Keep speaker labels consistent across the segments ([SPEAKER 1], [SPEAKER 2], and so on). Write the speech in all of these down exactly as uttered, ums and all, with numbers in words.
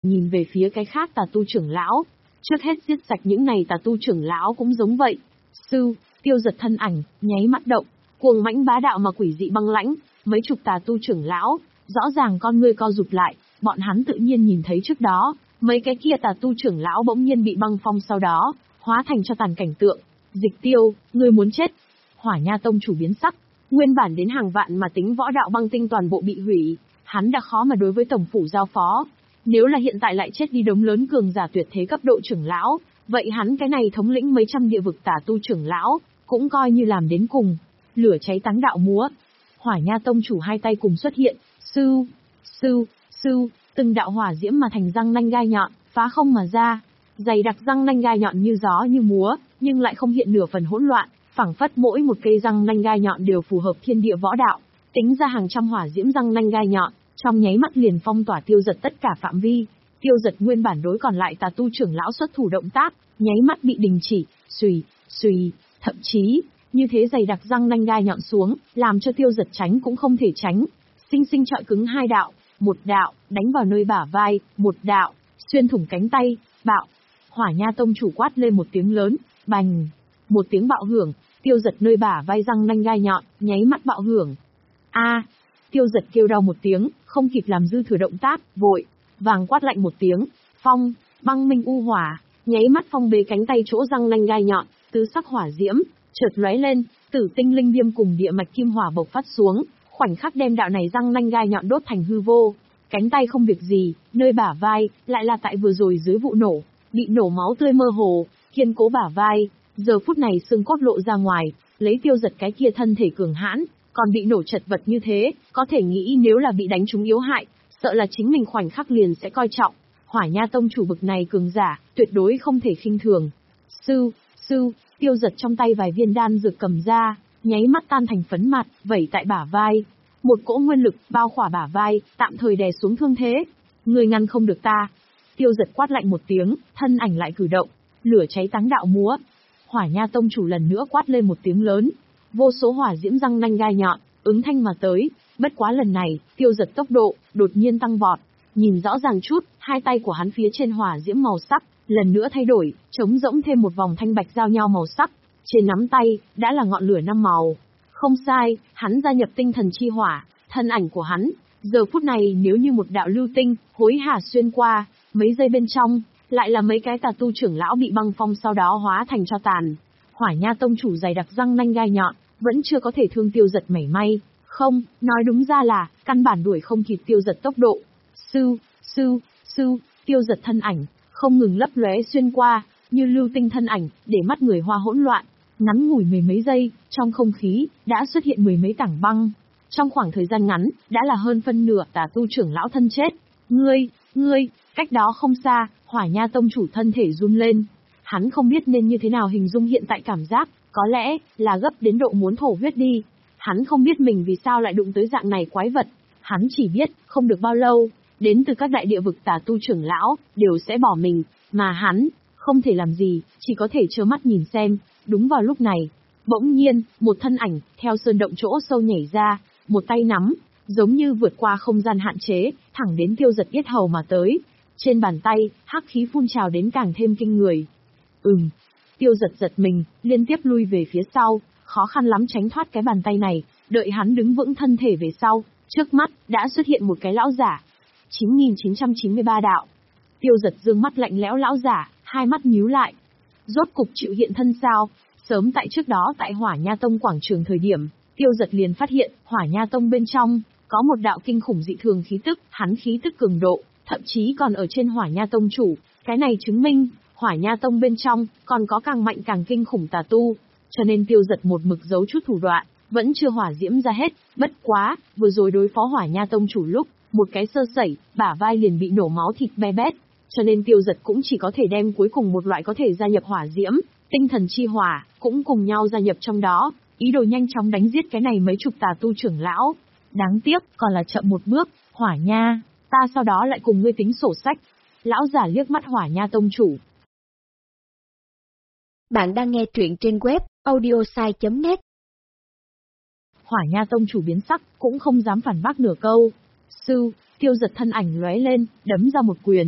[SPEAKER 1] nhìn về phía cái khác tà tu trưởng lão. Trước hết giết sạch những này tà tu trưởng lão cũng giống vậy. Sư, Tiêu Giật thân ảnh, nháy mắt động, cuồng mãnh bá đạo mà quỷ dị băng lãnh, mấy chục tà tu trưởng lão, rõ ràng con ngươi co rụt lại, bọn hắn tự nhiên nhìn thấy trước đó, mấy cái kia tà tu trưởng lão bỗng nhiên bị băng phong sau đó, hóa thành cho tàn cảnh tượng. Dịch Tiêu, ngươi muốn chết. Hỏa Nha tông chủ biến sắc, nguyên bản đến hàng vạn mà tính võ đạo băng tinh toàn bộ bị hủy, hắn đã khó mà đối với tổng phủ giao phó. Nếu là hiện tại lại chết đi đống lớn cường giả tuyệt thế cấp độ trưởng lão, vậy hắn cái này thống lĩnh mấy trăm địa vực tà tu trưởng lão, cũng coi như làm đến cùng. Lửa cháy táng đạo múa. Hỏa Nha tông chủ hai tay cùng xuất hiện, sư, sư, sư, từng đạo hỏa diễm mà thành răng nanh gai nhọn, phá không mà ra. Dày đặc răng nanh gai nhọn như gió như múa, nhưng lại không hiện nửa phần hỗn loạn, phảng phất mỗi một cây răng nanh gai nhọn đều phù hợp thiên địa võ đạo. Tính ra hàng trăm hỏa diễm răng nanh gai nhọn, trong nháy mắt liền phong tỏa Tiêu Giật tất cả phạm vi. Tiêu Giật nguyên bản đối còn lại tà tu trưởng lão xuất thủ động tác, nháy mắt bị đình chỉ, xùy, xùy, thậm chí, như thế dày đặc răng nanh gai nhọn xuống, làm cho Tiêu Giật tránh cũng không thể tránh. Sinh sinh chọi cứng hai đạo, một đạo, đánh vào nơi bả vai, một đạo, xuyên thủng cánh tay, bạo. Hỏa Nha tông chủ quát lên một tiếng lớn, bành, một tiếng bạo hưởng, Tiêu Giật nơi bả vai răng nanh gai nhọn, nháy mắt bạo hưởng. A, Tiêu Giật kêu đau một tiếng, không kịp làm dư thừa động tác, vội vàng quát lạnh một tiếng, phong, băng minh u hỏa, nháy mắt phong bế cánh tay chỗ răng nanh gai nhọn, tứ sắc hỏa diễm chợt lóe lên, tử tinh linh viêm cùng địa mạch kim hỏa bộc phát xuống, khoảnh khắc đem đạo này răng nanh gai nhọn đốt thành hư vô. Cánh tay không việc gì, nơi bả vai lại là tại vừa rồi dưới vụ nổ, bị nổ máu tươi mơ hồ, kiên cố bả vai, giờ phút này xương cốt lộ ra ngoài, lấy Tiêu Giật cái kia thân thể cường hãn, còn bị nổ chật vật như thế, có thể nghĩ nếu là bị đánh trúng yếu hại, sợ là chính mình khoảnh khắc liền sẽ coi trọng. Hỏa Nha tông chủ bực này cường giả, tuyệt đối không thể khinh thường. Sư, sư, Tiêu Giật trong tay vài viên đan dược cầm ra, nháy mắt tan thành phấn mặt, vẩy tại bả vai. Một cỗ nguyên lực bao khỏa bả vai, tạm thời đè xuống thương thế. Người ngăn không được ta. Tiêu Giật quát lạnh một tiếng, thân ảnh lại cử động, lửa cháy táng đạo múa. Hỏa Nha tông chủ lần nữa quát lên một tiếng lớn, vô số hỏa diễm răng nanh gai nhọn, ứng thanh mà tới. Bất quá lần này, Tiêu Giật tốc độ đột nhiên tăng vọt, nhìn rõ ràng chút, hai tay của hắn phía trên hỏa diễm màu sắc lần nữa thay đổi, trống rỗng thêm một vòng thanh bạch giao nhau màu sắc. Trên nắm tay đã là ngọn lửa năm màu. Không sai, hắn gia nhập tinh thần chi hỏa, thân ảnh của hắn giờ phút này nếu như một đạo lưu tinh hối hả xuyên qua, mấy giây bên trong lại là mấy cái tà tu trưởng lão bị băng phong sau đó hóa thành tro tàn. Hỏa Nha tông chủ dày đặc răng nanh gai nhọn, vẫn chưa có thể thương Tiêu Giật mảy may, không, nói đúng ra là căn bản đuổi không kịp Tiêu Giật tốc độ. Sư, sư, sư, Tiêu Giật thân ảnh không ngừng lấp lóe xuyên qua, như lưu tinh thân ảnh, để mắt người hoa hỗn loạn. Ngắn ngủi mười mấy giây, trong không khí đã xuất hiện mười mấy tảng băng. Trong khoảng thời gian ngắn, đã là hơn phân nửa tà tu trưởng lão thân chết. Ngươi, ngươi, cách đó không xa, Hỏa Nha tông chủ thân thể run lên. Hắn không biết nên như thế nào hình dung hiện tại cảm giác, có lẽ là gấp đến độ muốn thổ huyết đi. Hắn không biết mình vì sao lại đụng tới dạng này quái vật. Hắn chỉ biết, không được bao lâu, đến từ các đại địa vực tà tu trưởng lão đều sẽ bỏ mình, mà hắn không thể làm gì, chỉ có thể trơ mắt nhìn xem. Đúng vào lúc này, bỗng nhiên, một thân ảnh theo sơn động chỗ sâu nhảy ra, một tay nắm, giống như vượt qua không gian hạn chế, thẳng đến Tiêu Giật yết hầu mà tới. Trên bàn tay, hắc khí phun trào đến càng thêm kinh người. Ừm, Tiêu Giật giật mình, liên tiếp lui về phía sau, khó khăn lắm tránh thoát cái bàn tay này. Đợi hắn đứng vững thân thể về sau, trước mắt đã xuất hiện một cái lão giả. chín nghìn chín trăm chín mươi ba đạo. Tiêu Giật dương mắt lạnh lẽo lão giả, hai mắt nhíu lại. Rốt cục chịu hiện thân sao? Sớm tại trước đó tại Hỏa Nha tông quảng trường thời điểm, Tiêu Giật liền phát hiện, Hỏa Nha tông bên trong có một đạo kinh khủng dị thường khí tức, hắn khí tức cường độ, thậm chí còn ở trên Hỏa Nha tông chủ. Cái này chứng minh, Hỏa Nha tông bên trong còn có càng mạnh càng kinh khủng tà tu, cho nên Tiêu Giật một mực giấu chút thủ đoạn, vẫn chưa hỏa diễm ra hết. Bất quá, vừa rồi đối phó Hỏa Nha tông chủ lúc, một cái sơ sẩy, bả vai liền bị nổ máu thịt be bét, cho nên Tiêu Giật cũng chỉ có thể đem cuối cùng một loại có thể gia nhập hỏa diễm, tinh thần chi hỏa, cũng cùng nhau gia nhập trong đó, ý đồ nhanh chóng đánh giết cái này mấy chục tà tu trưởng lão. Đáng tiếc, còn là chậm một bước, Hỏa Nha, ta sau đó lại cùng ngươi tính sổ sách. Lão giả liếc mắt Hỏa Nha tông chủ.
[SPEAKER 2] Bạn đang nghe truyện trên web audiosai chấm net.
[SPEAKER 1] Hỏa Nha tông chủ biến sắc, cũng không dám phản bác nửa câu. Sư, Tiêu Giật thân ảnh lóe lên, đấm ra một quyền.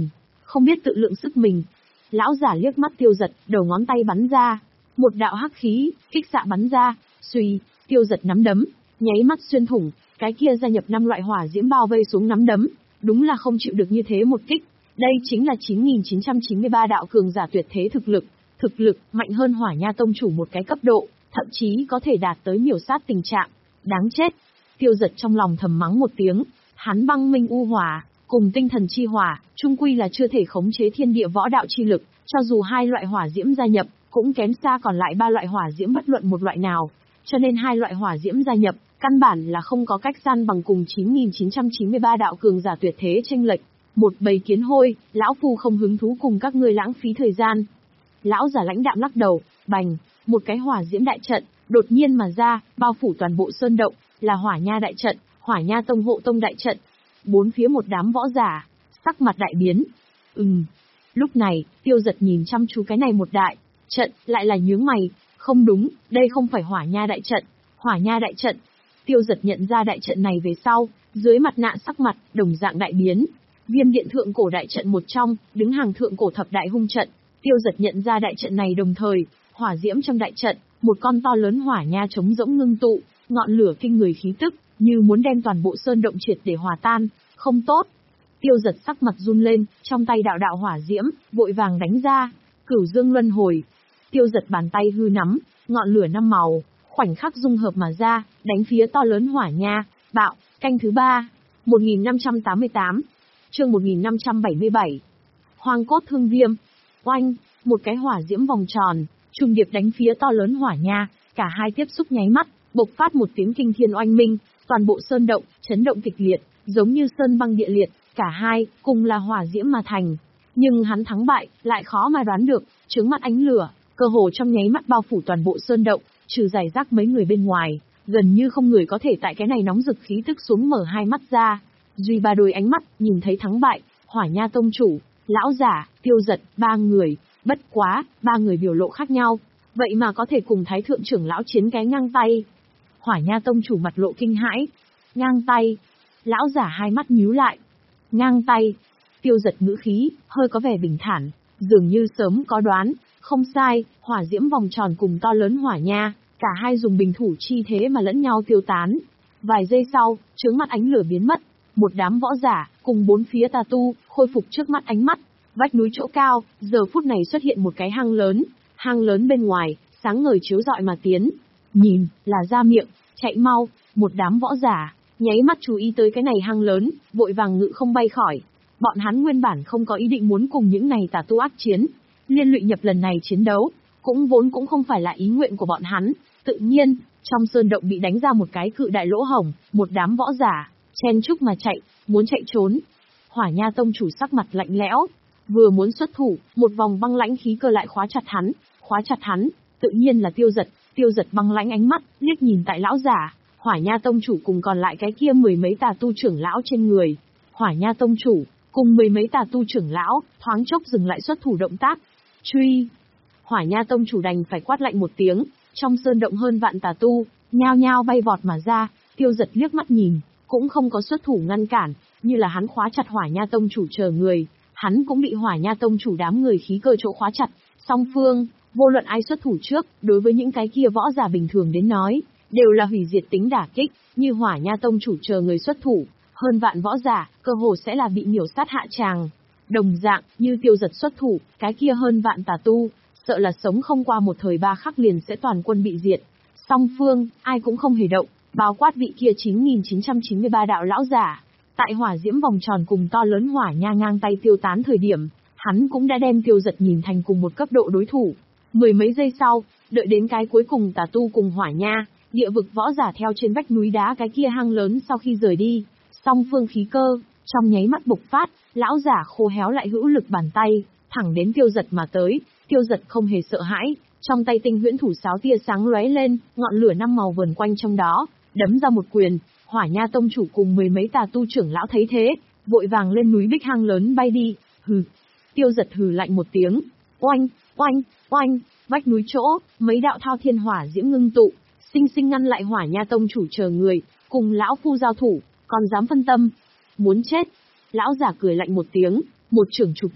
[SPEAKER 1] không biết tự lượng sức mình. Lão giả liếc mắt Tiêu Dật, đầu ngón tay bắn ra, một đạo hắc khí, kích xạ bắn ra, suy, Tiêu Dật nắm đấm, nháy mắt xuyên thủng, cái kia gia nhập năm loại hỏa diễm bao vây xuống nắm đấm, đúng là không chịu được như thế một kích. Đây chính là chín nghìn chín trăm chín mươi ba đạo cường giả tuyệt thế thực lực, thực lực mạnh hơn Hỏa Nha tông chủ một cái cấp độ, thậm chí có thể đạt tới miểu sát tình trạng. Đáng chết. Tiêu Dật trong lòng thầm mắng một tiếng, hắn băng minh u hỏa, cùng tinh thần chi hỏa, chung quy là chưa thể khống chế thiên địa võ đạo chi lực, cho dù hai loại hỏa diễm gia nhập, cũng kém xa còn lại ba loại hỏa diễm bất luận một loại nào, cho nên hai loại hỏa diễm gia nhập, căn bản là không có cách san bằng cùng chín nghìn chín trăm chín mươi ba đạo cường giả tuyệt thế chênh lệch. Một bầy kiến hôi, lão phu không hứng thú cùng các ngươi lãng phí thời gian. Lão giả lãnh đạm lắc đầu, bành, một cái hỏa diễm đại trận, đột nhiên mà ra, bao phủ toàn bộ sơn động, là Hỏa Nha đại trận, Hỏa Nha tông hộ tông đại trận. Bốn phía một đám võ giả, sắc mặt đại biến. Ừm. Lúc này, Tiêu Dật nhìn chăm chú cái này một đại trận, lại là nhướng mày, không đúng, đây không phải Hỏa Nha đại trận, Hỏa Nha đại trận. Tiêu Dật nhận ra đại trận này về sau, dưới mặt nạ sắc mặt, đồng dạng đại biến. Viêm điện thượng cổ đại trận một trong, đứng hàng thượng cổ thập đại hung trận. Tiêu Dật nhận ra đại trận này đồng thời, hỏa diễm trong đại trận, một con to lớn hỏa nha trống rỗng ngưng tụ, ngọn lửa kinh người khí tức, như muốn đem toàn bộ sơn động triệt để hòa tan, không tốt. Tiêu Dật sắc mặt run lên, trong tay đạo đạo hỏa diễm, vội vàng đánh ra, Cửu Dương luân hồi. Tiêu Dật bàn tay hư nắm, ngọn lửa năm màu, khoảnh khắc dung hợp mà ra, đánh phía to lớn hỏa nha, bạo, canh thứ ba, một nghìn năm trăm tám mươi tám, chương một nghìn năm trăm bảy mươi bảy. Hoang cốt thương viêm. Oanh, một cái hỏa diễm vòng tròn, trùng điệp đánh phía to lớn hỏa nha, cả hai tiếp xúc nháy mắt, bộc phát một tiếng kinh thiên oanh minh, toàn bộ sơn động chấn động kịch liệt, giống như sơn băng địa liệt, cả hai cùng là hỏa diễm mà thành, nhưng hắn thắng bại lại khó mà đoán được, chướng mắt ánh lửa, cơ hồ trong nháy mắt bao phủ toàn bộ sơn động, trừ giải rác mấy người bên ngoài, gần như không người có thể tại cái này nóng rực khí tức xuống mở hai mắt ra. Duy ba đôi ánh mắt nhìn thấy thắng bại, Hỏa Nha tông chủ, lão giả, Tiêu Dật, ba người, bất quá, ba người biểu lộ khác nhau, vậy mà có thể cùng Thái thượng trưởng lão chiến cái ngang tay. Hỏa Nha tông chủ mặt lộ kinh hãi, ngang tay, lão giả hai mắt nhíu lại, ngang tay. Tiêu Dật ngữ khí hơi có vẻ bình thản, dường như sớm có đoán, không sai, hỏa diễm vòng tròn cùng to lớn hỏa nha, cả hai dùng bình thủ chi thế mà lẫn nhau tiêu tán. Vài giây sau, chướng mắt ánh lửa biến mất, một đám võ giả cùng bốn phía tà tu khôi phục trước mắt ánh mắt. Vách núi chỗ cao, giờ phút này xuất hiện một cái hang lớn, hang lớn bên ngoài, sáng ngời chiếu rọi mà tiến. Nhìn, là ra miệng, chạy mau, một đám võ giả, nháy mắt chú ý tới cái này hang lớn, vội vàng ngự không bay khỏi. Bọn hắn nguyên bản không có ý định muốn cùng những này tà tu ác chiến, liên lụy nhập lần này chiến đấu, cũng vốn cũng không phải là ý nguyện của bọn hắn. Tự nhiên, trong sơn động bị đánh ra một cái cự đại lỗ hổng, một đám võ giả, chen chúc mà chạy, muốn chạy trốn. Hỏa Nha tông chủ sắc mặt lạnh lẽo, vừa muốn xuất thủ, một vòng băng lãnh khí cơ lại khóa chặt hắn, khóa chặt hắn, tự nhiên là Tiêu Dật. Tiêu Dật băng lãnh ánh mắt, liếc nhìn tại lão giả, Hỏa Nha tông chủ cùng còn lại cái kia mười mấy tà tu trưởng lão trên người. Hỏa Nha tông chủ cùng mười mấy tà tu trưởng lão, thoáng chốc dừng lại xuất thủ động tác. Truy! Hỏa Nha tông chủ đành phải quát lạnh một tiếng, trong sơn động hơn vạn tà tu, nhao nhao bay vọt mà ra. Tiêu Dật liếc mắt nhìn, cũng không có xuất thủ ngăn cản, như là hắn khóa chặt Hỏa Nha tông chủ chờ người, hắn cũng bị Hỏa Nha tông chủ đám người khí cơ chỗ khóa chặt. Song phương, vô luận ai xuất thủ trước, đối với những cái kia võ giả bình thường đến nói, đều là hủy diệt tính đả kích, như Hỏa Nha tông chủ chờ người xuất thủ, hơn vạn võ giả, cơ hồ sẽ là bị miểu sát hạ tràng. Đồng dạng, như Tiêu Dật xuất thủ, cái kia hơn vạn tà tu, sợ là sống không qua một thời ba khắc liền sẽ toàn quân bị diệt. Song phương, ai cũng không hề động, bao quát vị kia chín nghìn chín trăm chín mươi ba đạo lão giả. Tại hỏa diễm vòng tròn cùng to lớn hỏa nha ngang tay tiêu tán thời điểm, hắn cũng đã đem Tiêu Dật nhìn thành cùng một cấp độ đối thủ. Mười mấy giây sau, đợi đến cái cuối cùng tà tu cùng hỏa nha, địa vực võ giả theo trên vách núi đá cái kia hang lớn sau khi rời đi, song phương khí cơ, trong nháy mắt bộc phát, lão giả khô héo lại hữu lực bàn tay, thẳng đến Tiêu Dật mà tới. Tiêu Dật không hề sợ hãi, trong tay tinh huyễn thủ sáo tia sáng lóe lên, ngọn lửa năm màu vờn quanh trong đó, đấm ra một quyền. Hỏa Nha tông chủ cùng mười mấy tà tu trưởng lão thấy thế, vội vàng lên núi bích hang lớn bay đi. Hừ. Tiêu Dật hừ lạnh một tiếng, oanh, oanh, oanh, vách núi chỗ, mấy đạo thao thiên hỏa diễm ngưng tụ, sinh sinh ngăn lại Hỏa Nha tông chủ chờ người, cùng lão phu giao thủ, còn dám phân tâm, muốn chết. Lão giả cười lạnh một tiếng, một chưởng chụp được,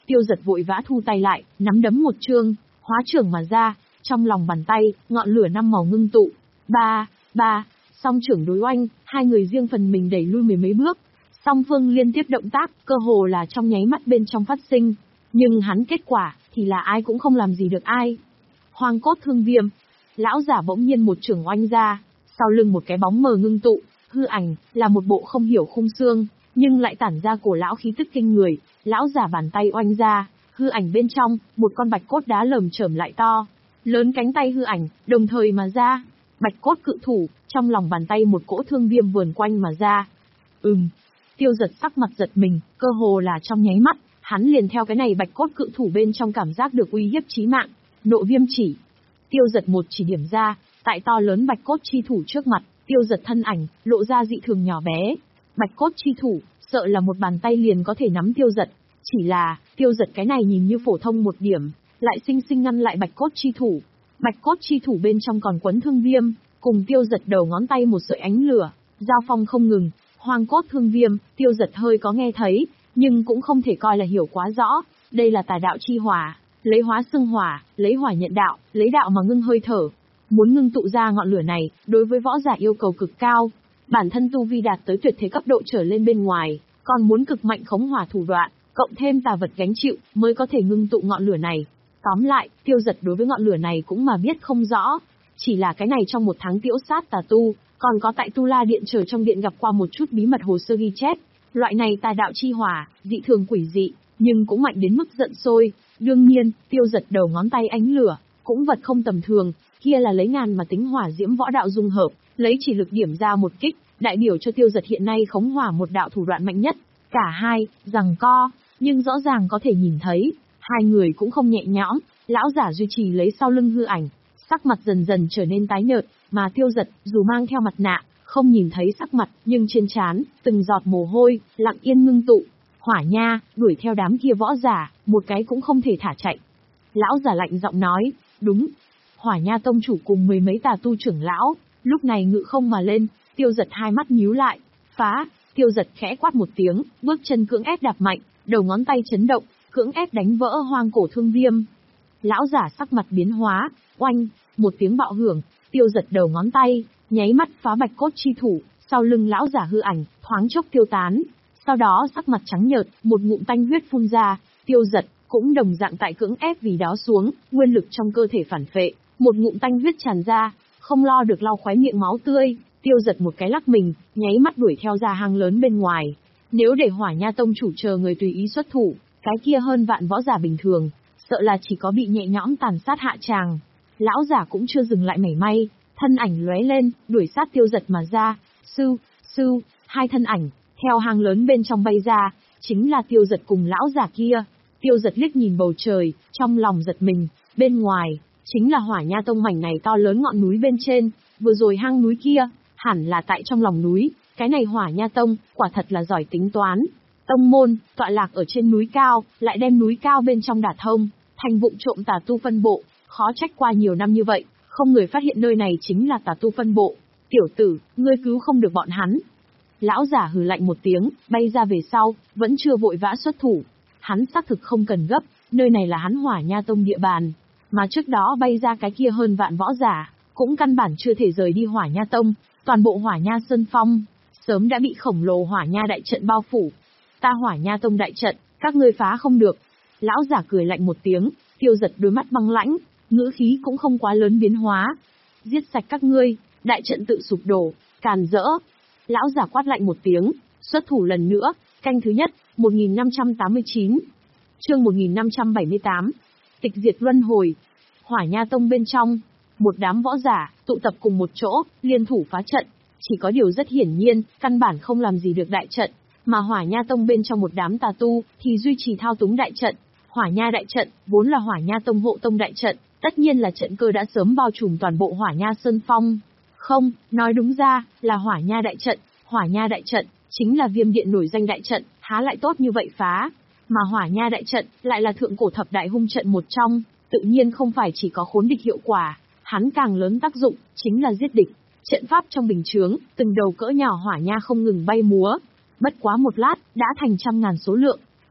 [SPEAKER 1] Tiêu Dật vội vã thu tay lại, nắm đấm một chương, hóa trưởng mà ra, trong lòng bàn tay, ngọn lửa năm màu ngưng tụ. Ba, ba, song trưởng đối oanh, hai người riêng phần mình đẩy lui mười mấy bước. Song phương liên tiếp động tác, cơ hồ là trong nháy mắt bên trong phát sinh. Nhưng hắn kết quả, thì là ai cũng không làm gì được ai. Hoang cốt thương viêm. Lão giả bỗng nhiên một trưởng oanh ra, sau lưng một cái bóng mờ ngưng tụ, hư ảnh, là một bộ không hiểu khung xương, nhưng lại tản ra cổ lão khí tức kinh người. Lão giả bàn tay oanh ra, hư ảnh bên trong, một con bạch cốt đá lởm chởm lại to. Lớn cánh tay hư ảnh, đồng thời mà ra. Bạch cốt cự thủ, trong lòng bàn tay một cỗ thương viêm vườn quanh mà ra. Ừm. Tiêu Dật sắc mặt giật mình, cơ hồ là trong nháy mắt, hắn liền theo cái này bạch cốt cự thủ bên trong cảm giác được uy hiếp chí mạng. Nộ viêm chỉ. Tiêu Dật một chỉ điểm ra, tại to lớn bạch cốt chi thủ trước mặt, Tiêu Dật thân ảnh, lộ ra dị thường nhỏ bé. Bạch cốt chi thủ, sợ là một bàn tay liền có thể nắm Tiêu Dật. Chỉ là, Tiêu Dật cái này nhìn như phổ thông một điểm, lại sinh sinh ngăn lại bạch cốt chi thủ. Bạch cốt chi thủ bên trong còn quấn thương viêm, cùng Tiêu Dật đầu ngón tay một sợi ánh lửa, giao phong không ngừng. Hoang cốt thương viêm, Tiêu Dật hơi có nghe thấy, nhưng cũng không thể coi là hiểu quá rõ. Đây là tà đạo chi hỏa, lấy hóa xương hỏa, lấy hỏa nhận đạo, lấy đạo mà ngưng hơi thở. Muốn ngưng tụ ra ngọn lửa này, đối với võ giả yêu cầu cực cao. Bản thân tu vi đạt tới tuyệt thế cấp độ trở lên bên ngoài, còn muốn cực mạnh khống hỏa thủ đoạn, cộng thêm tà vật gánh chịu, mới có thể ngưng tụ ngọn lửa này. Tóm lại, Tiêu Dật đối với ngọn lửa này cũng mà biết không rõ. Chỉ là cái này trong một tháng tiễu sát tà tu, còn có tại Tu La Điện chờ trong điện gặp qua một chút bí mật hồ sơ ghi chép. Loại này tà đạo chi hỏa, dị thường quỷ dị, nhưng cũng mạnh đến mức giận sôi. Đương nhiên, Tiêu Dật đầu ngón tay ánh lửa, cũng vật không tầm thường, kia là lấy ngàn mà tính hỏa diễm võ đạo dung hợp, lấy chỉ lực điểm ra một kích, đại biểu cho Tiêu Dật hiện nay khống hỏa một đạo thủ đoạn mạnh nhất. Cả hai, giằng co, nhưng rõ ràng có thể nhìn thấy, hai người cũng không nhẹ nhõm, lão giả duy trì lấy sau lưng hư ảnh, sắc mặt dần dần trở nên tái nhợt, mà Tiêu Dật, dù mang theo mặt nạ, không nhìn thấy sắc mặt, nhưng trên trán, từng giọt mồ hôi, lặng yên ngưng tụ. Hỏa nha, đuổi theo đám kia võ giả, một cái cũng không thể thả chạy. Lão giả lạnh giọng nói, đúng. Hỏa nha tông chủ cùng mười mấy tà tu trưởng lão, lúc này ngự không mà lên. Tiêu Dật hai mắt nhíu lại, phá. Tiêu Dật khẽ quát một tiếng, bước chân cưỡng ép đạp mạnh, đầu ngón tay chấn động, cưỡng ép đánh vỡ hoang cổ thương viêm. Lão giả sắc mặt biến hóa, oanh, một tiếng bạo hưởng, Tiêu Dật đầu ngón tay, nháy mắt phá bạch cốt chi thủ, sau lưng lão giả hư ảnh, thoáng chốc tiêu tán. Sau đó sắc mặt trắng nhợt, một ngụm tanh huyết phun ra, Tiêu Dật cũng đồng dạng tại cưỡng ép vì đó xuống, nguyên lực trong cơ thể phản phệ, một ngụm tanh huyết tràn ra, không lo được lau khóe miệng máu tươi, Tiêu Dật một cái lắc mình, nháy mắt đuổi theo ra hang lớn bên ngoài. Nếu để Hỏa Nha tông chủ chờ người tùy ý xuất thủ, cái kia hơn vạn võ giả bình thường, sợ là chỉ có bị nhẹ nhõm tàn sát hạ tràng. Lão giả cũng chưa dừng lại mảy may, thân ảnh lóe lên, đuổi sát Tiêu Dật mà ra. Sư, sư, hai thân ảnh theo hang lớn bên trong bay ra, chính là Tiêu Dật cùng lão giả kia. Tiêu Dật liếc nhìn bầu trời, trong lòng giật mình, bên ngoài chính là Hỏa Nha tông mảnh này to lớn ngọn núi bên trên, vừa rồi hang núi kia, hẳn là tại trong lòng núi. Cái này Hỏa Nha tông, quả thật là giỏi tính toán. Tông môn, tọa lạc ở trên núi cao, lại đem núi cao bên trong đả thông, thành vụng trộm tà tu phân bộ, khó trách qua nhiều năm như vậy, không người phát hiện nơi này chính là tà tu phân bộ. Tiểu tử, ngươi cứu không được bọn hắn. Lão giả hừ lạnh một tiếng, bay ra về sau, vẫn chưa vội vã xuất thủ. Hắn xác thực không cần gấp, nơi này là hắn Hỏa Nha tông địa bàn, mà trước đó bay ra cái kia hơn vạn võ giả, cũng căn bản chưa thể rời đi Hỏa Nha tông, toàn bộ Hỏa Nha Sơn Phong sớm đã bị khổng lồ Hỏa Nha đại trận bao phủ. Ta Hỏa Nha tông đại trận, các ngươi phá không được. Lão giả cười lạnh một tiếng, Tiêu Dật đôi mắt băng lãnh, ngữ khí cũng không quá lớn biến hóa. Giết sạch các ngươi, đại trận tự sụp đổ, càn rỡ. Lão giả quát lạnh một tiếng, xuất thủ lần nữa, canh thứ nhất, một nghìn năm trăm tám mươi chín. Chương một nghìn năm trăm bảy mươi tám. Tịch diệt luân hồi. Hỏa Nha tông bên trong, một đám võ giả tụ tập cùng một chỗ, liên thủ phá trận. Chỉ có điều rất hiển nhiên, căn bản không làm gì được đại trận, mà Hỏa Nha tông bên trong một đám tà tu thì duy trì thao túng đại trận. Hỏa Nha đại trận vốn là Hỏa Nha tông hộ tông đại trận, tất nhiên là trận cơ đã sớm bao trùm toàn bộ Hỏa Nha Sơn Phong. Không, nói đúng ra là Hỏa Nha đại trận. Hỏa Nha đại trận chính là Viêm Điện nổi danh đại trận, há lại tốt như vậy phá? Mà Hỏa Nha đại trận lại là thượng cổ thập đại hung trận một trong, tự nhiên không phải chỉ có khốn địch hiệu quả, hắn càng lớn tác dụng chính là giết địch. Trận pháp trong bình chướng, từng đầu cỡ nhỏ hỏa nha không ngừng bay múa, bất quá một lát đã thành trăm ngàn số lượng.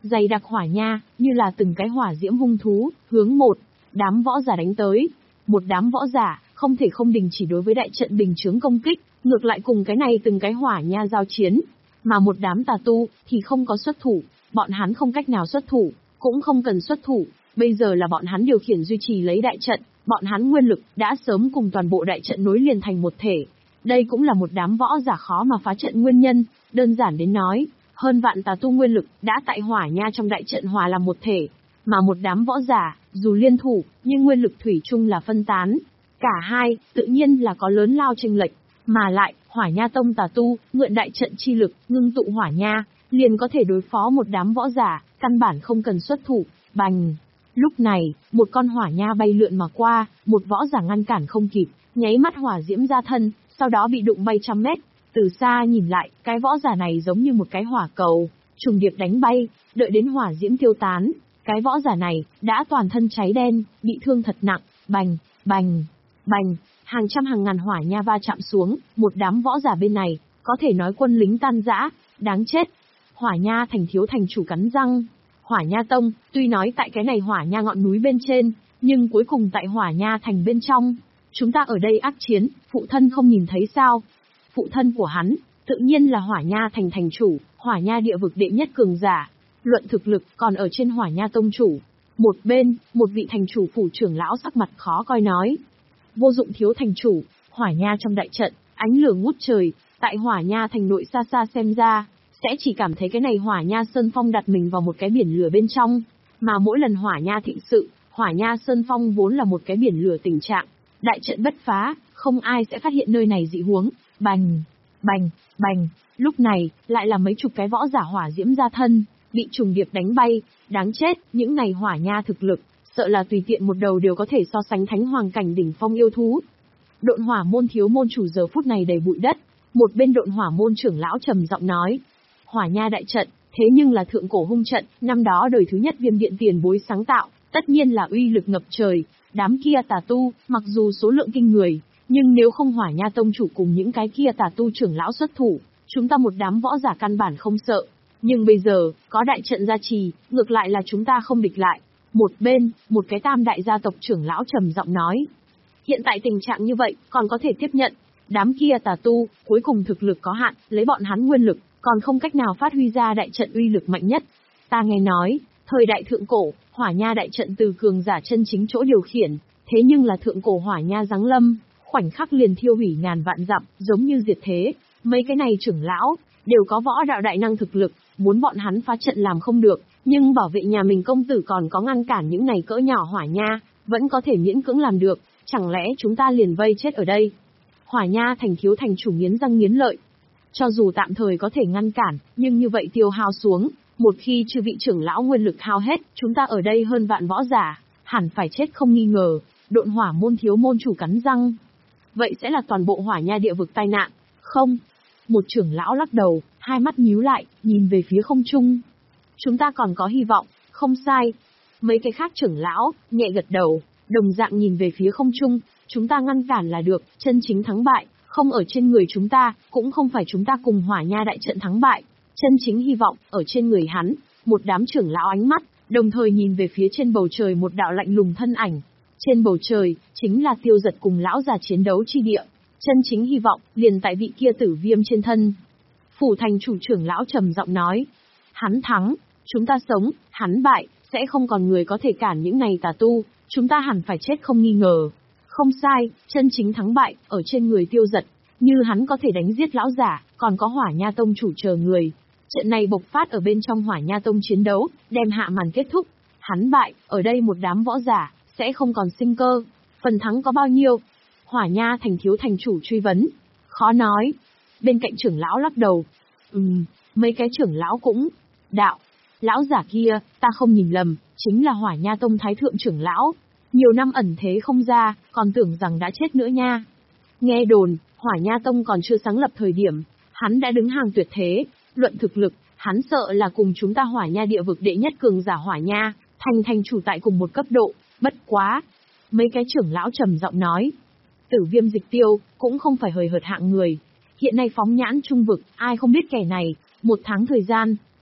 [SPEAKER 1] dày đặc hỏa nha, như là từng cái hỏa diễm hung thú, hướng một đám võ giả đánh tới. Một đám võ giả, không thể không đình chỉ đối với đại trận bình chướng công kích, ngược lại cùng cái này từng cái hỏa nha giao chiến. Mà một đám tà tu, thì không có xuất thủ, bọn hắn không cách nào xuất thủ, cũng không cần xuất thủ, bây giờ là bọn hắn điều khiển duy trì lấy đại trận, bọn hắn nguyên lực đã sớm cùng toàn bộ đại trận nối liền thành một thể. Đây cũng là một đám võ giả khó mà phá trận nguyên nhân, đơn giản đến nói, hơn vạn tà tu nguyên lực đã tại hỏa nha trong đại trận hòa làm một thể, mà một đám võ giả, dù liên thủ, nhưng nguyên lực thủy chung là phân tán. Cả hai, tự nhiên là có lớn lao chênh lệch, mà lại, hỏa nha tông tà tu, mượn đại trận chi lực, ngưng tụ hỏa nha, liền có thể đối phó một đám võ giả, căn bản không cần xuất thủ, bành. Lúc này, một con hỏa nha bay lượn mà qua, một võ giả ngăn cản không kịp, nháy mắt hỏa diễm ra thân, sau đó bị đụng bay trăm mét. Từ xa nhìn lại, cái võ giả này giống như một cái hỏa cầu, trùng điệp đánh bay, đợi đến hỏa diễm tiêu tán. Cái võ giả này, đã toàn thân cháy đen, bị thương thật nặng, bành, bành, bành, hàng trăm hàng ngàn hỏa nha va chạm xuống, một đám võ giả bên này, có thể nói quân lính tan rã, đáng chết. Hỏa nha thành thiếu thành chủ cắn răng. Hỏa nha tông, tuy nói tại cái này hỏa nha ngọn núi bên trên, nhưng cuối cùng tại hỏa nha thành bên trong. Chúng ta ở đây ác chiến, phụ thân không nhìn thấy sao? Phụ thân của hắn, tự nhiên là hỏa nha thành thành chủ, hỏa nha địa vực đệ nhất cường giả. Luận thực lực còn ở trên hỏa nha tông chủ. Một bên, một vị thành chủ phủ trưởng lão sắc mặt khó coi nói. Vô dụng thiếu thành chủ, hỏa nha trong đại trận, ánh lửa ngút trời, tại hỏa nha thành nội xa xa xem ra, sẽ chỉ cảm thấy cái này hỏa nha sơn phong đặt mình vào một cái biển lửa bên trong. Mà mỗi lần hỏa nha thịnh sự, hỏa nha sơn phong vốn là một cái biển lửa tình trạng. Đại trận bất phá, không ai sẽ phát hiện nơi này dị huống. Bành, bành, bành, lúc này, lại là mấy chục cái võ giả hỏa diễm ra thân, bị trùng điệp đánh bay, đáng chết, những này hỏa nha thực lực, sợ là tùy tiện một đầu đều có thể so sánh thánh hoàng cảnh đỉnh phong yêu thú. Độn hỏa môn thiếu môn chủ giờ phút này đầy bụi đất, một bên độn hỏa môn trưởng lão trầm giọng nói. Hỏa nha đại trận, thế nhưng là thượng cổ hung trận, năm đó đời thứ nhất Viêm điện tiền bối sáng tạo, tất nhiên là uy lực ngập trời. Đám kia tà tu, mặc dù số lượng kinh người, nhưng nếu không hỏa nha tông chủ cùng những cái kia tà tu trưởng lão xuất thủ, chúng ta một đám võ giả căn bản không sợ. Nhưng bây giờ, có đại trận gia trì, ngược lại là chúng ta không địch lại. Một bên, một cái tam đại gia tộc trưởng lão trầm giọng nói. Hiện tại tình trạng như vậy, còn có thể tiếp nhận. Đám kia tà tu, cuối cùng thực lực có hạn, lấy bọn hắn nguyên lực, còn không cách nào phát huy ra đại trận uy lực mạnh nhất. Ta nghe nói, thời đại thượng cổ, hỏa nha đại trận từ cường giả chân chính chỗ điều khiển, thế nhưng là thượng cổ hỏa nha giáng lâm, khoảnh khắc liền thiêu hủy ngàn vạn dặm, giống như diệt thế. Mấy cái này trưởng lão, đều có võ đạo đại năng thực lực, muốn bọn hắn phá trận làm không được, nhưng bảo vệ nhà mình công tử còn có ngăn cản những này cỡ nhỏ hỏa nha, vẫn có thể miễn cưỡng làm được, chẳng lẽ chúng ta liền vây chết ở đây? Hỏa nha thành thiếu thành chủ nghiến răng nghiến lợi. Cho dù tạm thời có thể ngăn cản, nhưng như vậy tiêu hao xuống, một khi chư vị trưởng lão nguyên lực hao hết, chúng ta ở đây hơn vạn võ giả, hẳn phải chết không nghi ngờ. Độn hỏa môn thiếu môn chủ cắn răng. Vậy sẽ là toàn bộ hỏa nha địa vực tai nạn, không? Một trưởng lão lắc đầu, hai mắt nhíu lại, nhìn về phía không trung. Chúng ta còn có hy vọng, không sai. Mấy cái khác trưởng lão, nhẹ gật đầu, đồng dạng nhìn về phía không trung, chúng ta ngăn cản là được, chân chính thắng bại, không ở trên người chúng ta, cũng không phải chúng ta cùng hỏa nha đại trận thắng bại. Chân chính hy vọng, ở trên người hắn, một đám trưởng lão ánh mắt, đồng thời nhìn về phía trên bầu trời một đạo lạnh lùng thân ảnh. Trên bầu trời, chính là Tiêu Giật cùng lão già chiến đấu chi địa. Chân chính hy vọng, liền tại vị kia tử viêm trên thân. Phủ thành chủ trưởng lão trầm giọng nói. Hắn thắng, chúng ta sống, hắn bại, sẽ không còn người có thể cản những này tà tu, chúng ta hẳn phải chết không nghi ngờ. Không sai, chân chính thắng bại, ở trên người Tiêu Giật, như hắn có thể đánh giết lão giả, còn có hỏa nha tông chủ chờ người. Trận này bộc phát ở bên trong hỏa nha tông chiến đấu, đem hạ màn kết thúc. Hắn bại, ở đây một đám võ giả, sẽ không còn sinh cơ. Phần thắng có bao nhiêu? Hỏa nha thành thiếu thành chủ truy vấn. Khó nói. Bên cạnh trưởng lão lắc đầu. Ừm, mấy cái trưởng lão cũng. Đạo. Lão giả kia, ta không nhìn lầm, chính là hỏa nha tông thái thượng trưởng lão. Nhiều năm ẩn thế không ra, còn tưởng rằng đã chết nữa nha. Nghe đồn, hỏa nha tông còn chưa sáng lập thời điểm, hắn đã đứng hàng tuyệt thế. Luận thực lực, hắn sợ là cùng chúng ta hỏa nha địa vực đệ nhất cường giả hỏa nha, thành thành chủ tại cùng một cấp độ, bất quá. Mấy cái trưởng lão trầm giọng nói. Tử viêm dịch tiêu, cũng không phải hời hợt hạng người. Hiện nay phóng nhãn trung vực, ai không biết kẻ này, một tháng thời gian,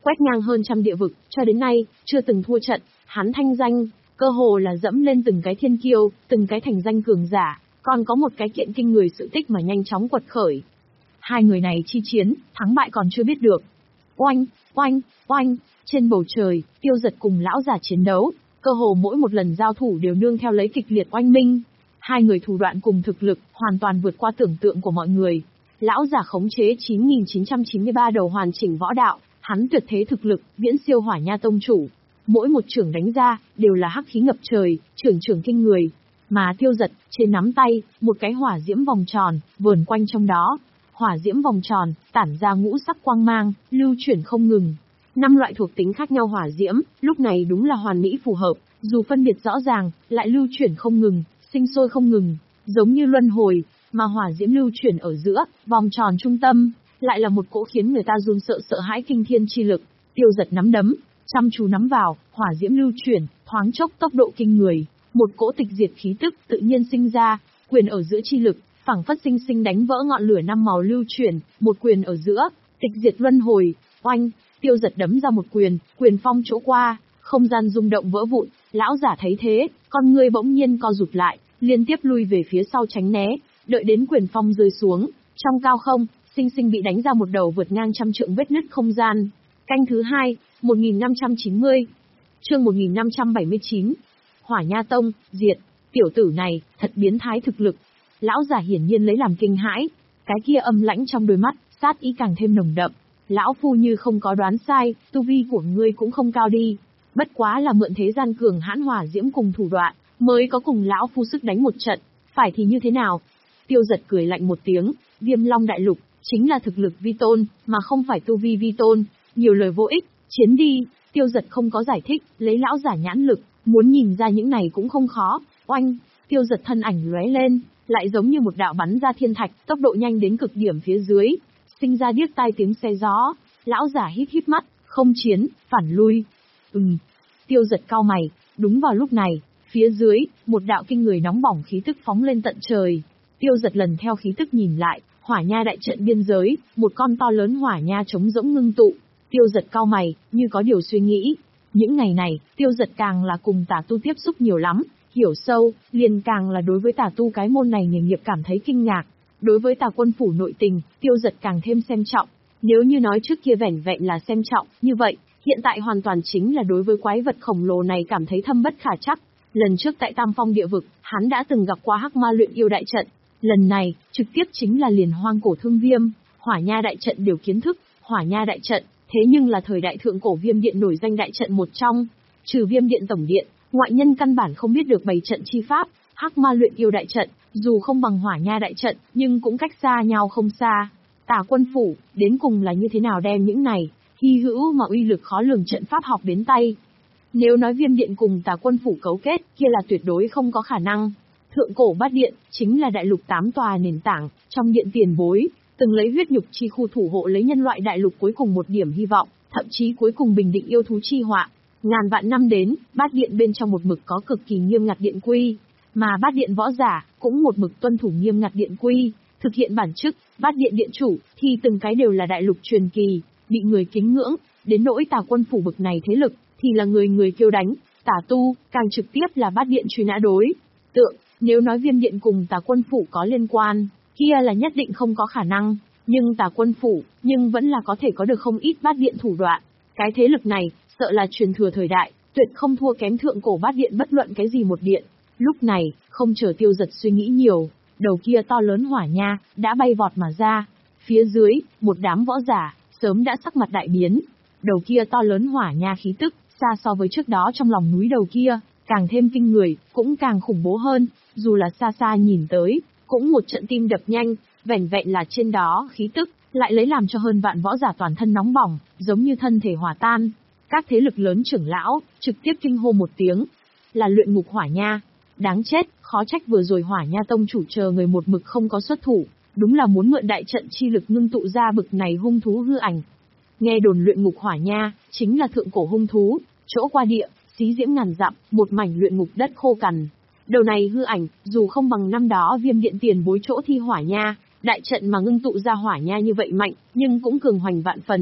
[SPEAKER 1] quét ngang hơn trăm địa vực, cho đến nay, chưa từng thua trận, hắn thanh danh, cơ hồ là dẫm lên từng cái thiên kiêu, từng cái thành danh cường giả, còn có một cái kiện kinh người sự tích mà nhanh chóng quật khởi. Hai người này chi chiến, thắng bại còn chưa biết được. Oanh, oanh, oanh, trên bầu trời, Tiêu Giật cùng lão giả chiến đấu, cơ hồ mỗi một lần giao thủ đều nương theo lấy kịch liệt oanh minh. Hai người thủ đoạn cùng thực lực, hoàn toàn vượt qua tưởng tượng của mọi người. Lão giả khống chế chín nghìn chín trăm chín mươi ba đầu hoàn chỉnh võ đạo, hắn tuyệt thế thực lực, viễn siêu Hỏa Nha tông chủ. Mỗi một chưởng đánh ra, đều là hắc khí ngập trời, chưởng chưởng kinh người. Mà Tiêu Giật, trên nắm tay, một cái hỏa diễm vòng tròn, vờn quanh trong đó. Hỏa diễm vòng tròn, tản ra ngũ sắc quang mang, lưu chuyển không ngừng. Năm loại thuộc tính khác nhau hỏa diễm, lúc này đúng là hoàn mỹ phù hợp, dù phân biệt rõ ràng, lại lưu chuyển không ngừng, sinh sôi không ngừng, giống như luân hồi, mà hỏa diễm lưu chuyển ở giữa, vòng tròn trung tâm, lại là một cỗ khiến người ta run sợ sợ hãi kinh thiên chi lực. Tiêu Giật nắm đấm, chăm chú nắm vào, hỏa diễm lưu chuyển, thoáng chốc tốc độ kinh người, một cỗ tịch diệt khí tức tự nhiên sinh ra, quyền ở giữa chi lực, phảng phất sinh sinh đánh vỡ ngọn lửa năm màu lưu chuyển, một quyền ở giữa, tịch diệt luân hồi, oanh, Tiêu Giật đấm ra một quyền, quyền phong chỗ qua, không gian rung động vỡ vụn, lão giả thấy thế, con người bỗng nhiên co rụt lại, liên tiếp lui về phía sau tránh né, đợi đến quyền phong rơi xuống, trong cao không, sinh sinh bị đánh ra một đầu vượt ngang trăm trượng vết nứt không gian. Canh thứ hai, một nghìn năm trăm chín mươi. Chương một nghìn năm trăm bảy mươi chín. Hỏa Nha tông, diệt. Tiểu tử này, thật biến thái thực lực. Lão giả hiển nhiên lấy làm kinh hãi, cái kia âm lãnh trong đôi mắt, sát ý càng thêm nồng đậm. Lão phu như không có đoán sai, tu vi của ngươi cũng không cao đi. Bất quá là mượn thế gian cường hãn hỏa diễm cùng thủ đoạn, mới có cùng lão phu sức đánh một trận, phải thì như thế nào? Tiêu Giật cười lạnh một tiếng, Viêm Long đại lục, chính là thực lực vi tôn, mà không phải tu vi vi tôn, nhiều lời vô ích, chiến đi. Tiêu Giật không có giải thích, lấy lão giả nhãn lực, muốn nhìn ra những này cũng không khó. Oanh, Tiêu Giật thân ảnh lóe lên, lại giống như một đạo bắn ra thiên thạch, tốc độ nhanh đến cực điểm phía dưới, sinh ra điếc tai tiếng xe gió. Lão giả hít hít mắt, không chiến, phản lui. Ừm. Tiêu Giật cau mày, đúng vào lúc này, phía dưới, một đạo kinh người nóng bỏng khí tức phóng lên tận trời. Tiêu Giật lần theo khí tức nhìn lại, Hỏa Nha đại trận biên giới, một con to lớn hỏa nha trống rỗng ngưng tụ. Tiêu Giật cau mày, như có điều suy nghĩ. Những ngày này, Tiêu Giật càng là cùng tà tu tiếp xúc nhiều lắm, hiểu sâu, liền càng là đối với tà tu cái môn này nghề nghiệp cảm thấy kinh ngạc. Đối với Tà Quân phủ nội tình, Tiêu Giật càng thêm xem trọng. Nếu như nói trước kia vẻn vẹn là xem trọng, như vậy, hiện tại hoàn toàn chính là đối với quái vật khổng lồ này cảm thấy thâm bất khả trắc. Lần trước tại Tam Phong địa vực, hắn đã từng gặp qua Hắc Ma luyện yêu đại trận. Lần này, trực tiếp chính là liền hoang cổ thương viêm, Hỏa Nha đại trận đều kiến thức. Hỏa Nha đại trận, thế nhưng là thời đại thượng cổ Viêm Điện nổi danh đại trận một trong. Trừ Viêm Điện tổng điện, ngoại nhân căn bản không biết được bày trận chi pháp. Hắc Ma luyện yêu đại trận, dù không bằng Hỏa Nha đại trận, nhưng cũng cách xa nhau không xa. Tà Quân phủ, đến cùng là như thế nào đem những này, hy hữu mà uy lực khó lường trận pháp học đến tay. Nếu nói Viêm Điện cùng Tà Quân phủ cấu kết, kia là tuyệt đối không có khả năng. Thượng cổ bát điện, chính là đại lục tám tòa nền tảng, trong điện tiền bối, từng lấy huyết nhục chi khu thủ hộ lấy nhân loại đại lục cuối cùng một điểm hy vọng, thậm chí cuối cùng bình định yêu thú chi họa. Ngàn vạn năm đến, bát điện bên trong một mực có cực kỳ nghiêm ngặt điện quy, mà bát điện võ giả cũng một mực tuân thủ nghiêm ngặt điện quy, thực hiện bản chức. Bát điện điện chủ thì từng cái đều là đại lục truyền kỳ, bị người kính ngưỡng. Đến nỗi Tà Quân phủ bực này thế lực thì là người người kêu đánh. Tà tu càng trực tiếp là bát điện truy nã đối tượng. Nếu nói Viêm Điện cùng Tà Quân phủ có liên quan, kia là nhất định không có khả năng. Nhưng Tà Quân phủ, nhưng vẫn là có thể có được không ít bát điện thủ đoạn. Cái thế lực này, sợ là truyền thừa thời đại, tuyệt không thua kém thượng cổ bát điện bất luận cái gì một điện. Lúc này, không chờ Tiêu Giật suy nghĩ nhiều, đầu kia to lớn hỏa nha đã bay vọt mà ra. Phía dưới, một đám võ giả sớm đã sắc mặt đại biến. Đầu kia to lớn hỏa nha khí tức, xa so với trước đó trong lòng núi đầu kia, càng thêm kinh người, cũng càng khủng bố hơn. Dù là xa xa nhìn tới, cũng một trận tim đập nhanh, vẻn vẹn là trên đó khí tức, lại lấy làm cho hơn vạn võ giả toàn thân nóng bỏng, giống như thân thể hòa tan. Các thế lực lớn trưởng lão, trực tiếp kinh hô một tiếng, là luyện ngục hỏa nha. Đáng chết, khó trách vừa rồi Hỏa Nha tông chủ chờ người một mực không có xuất thủ, đúng là muốn mượn đại trận chi lực ngưng tụ ra bực này hung thú hư ảnh. Nghe đồn luyện ngục hỏa nha, chính là thượng cổ hung thú, chỗ qua địa, xí diễm ngàn dặm, một mảnh luyện ngục đất khô cằn. Đầu này hư ảnh, dù không bằng năm đó Viêm Điện tiền bối chỗ thi hỏa nha, đại trận mà ngưng tụ ra hỏa nha như vậy mạnh, nhưng cũng cường hoành vạn phần.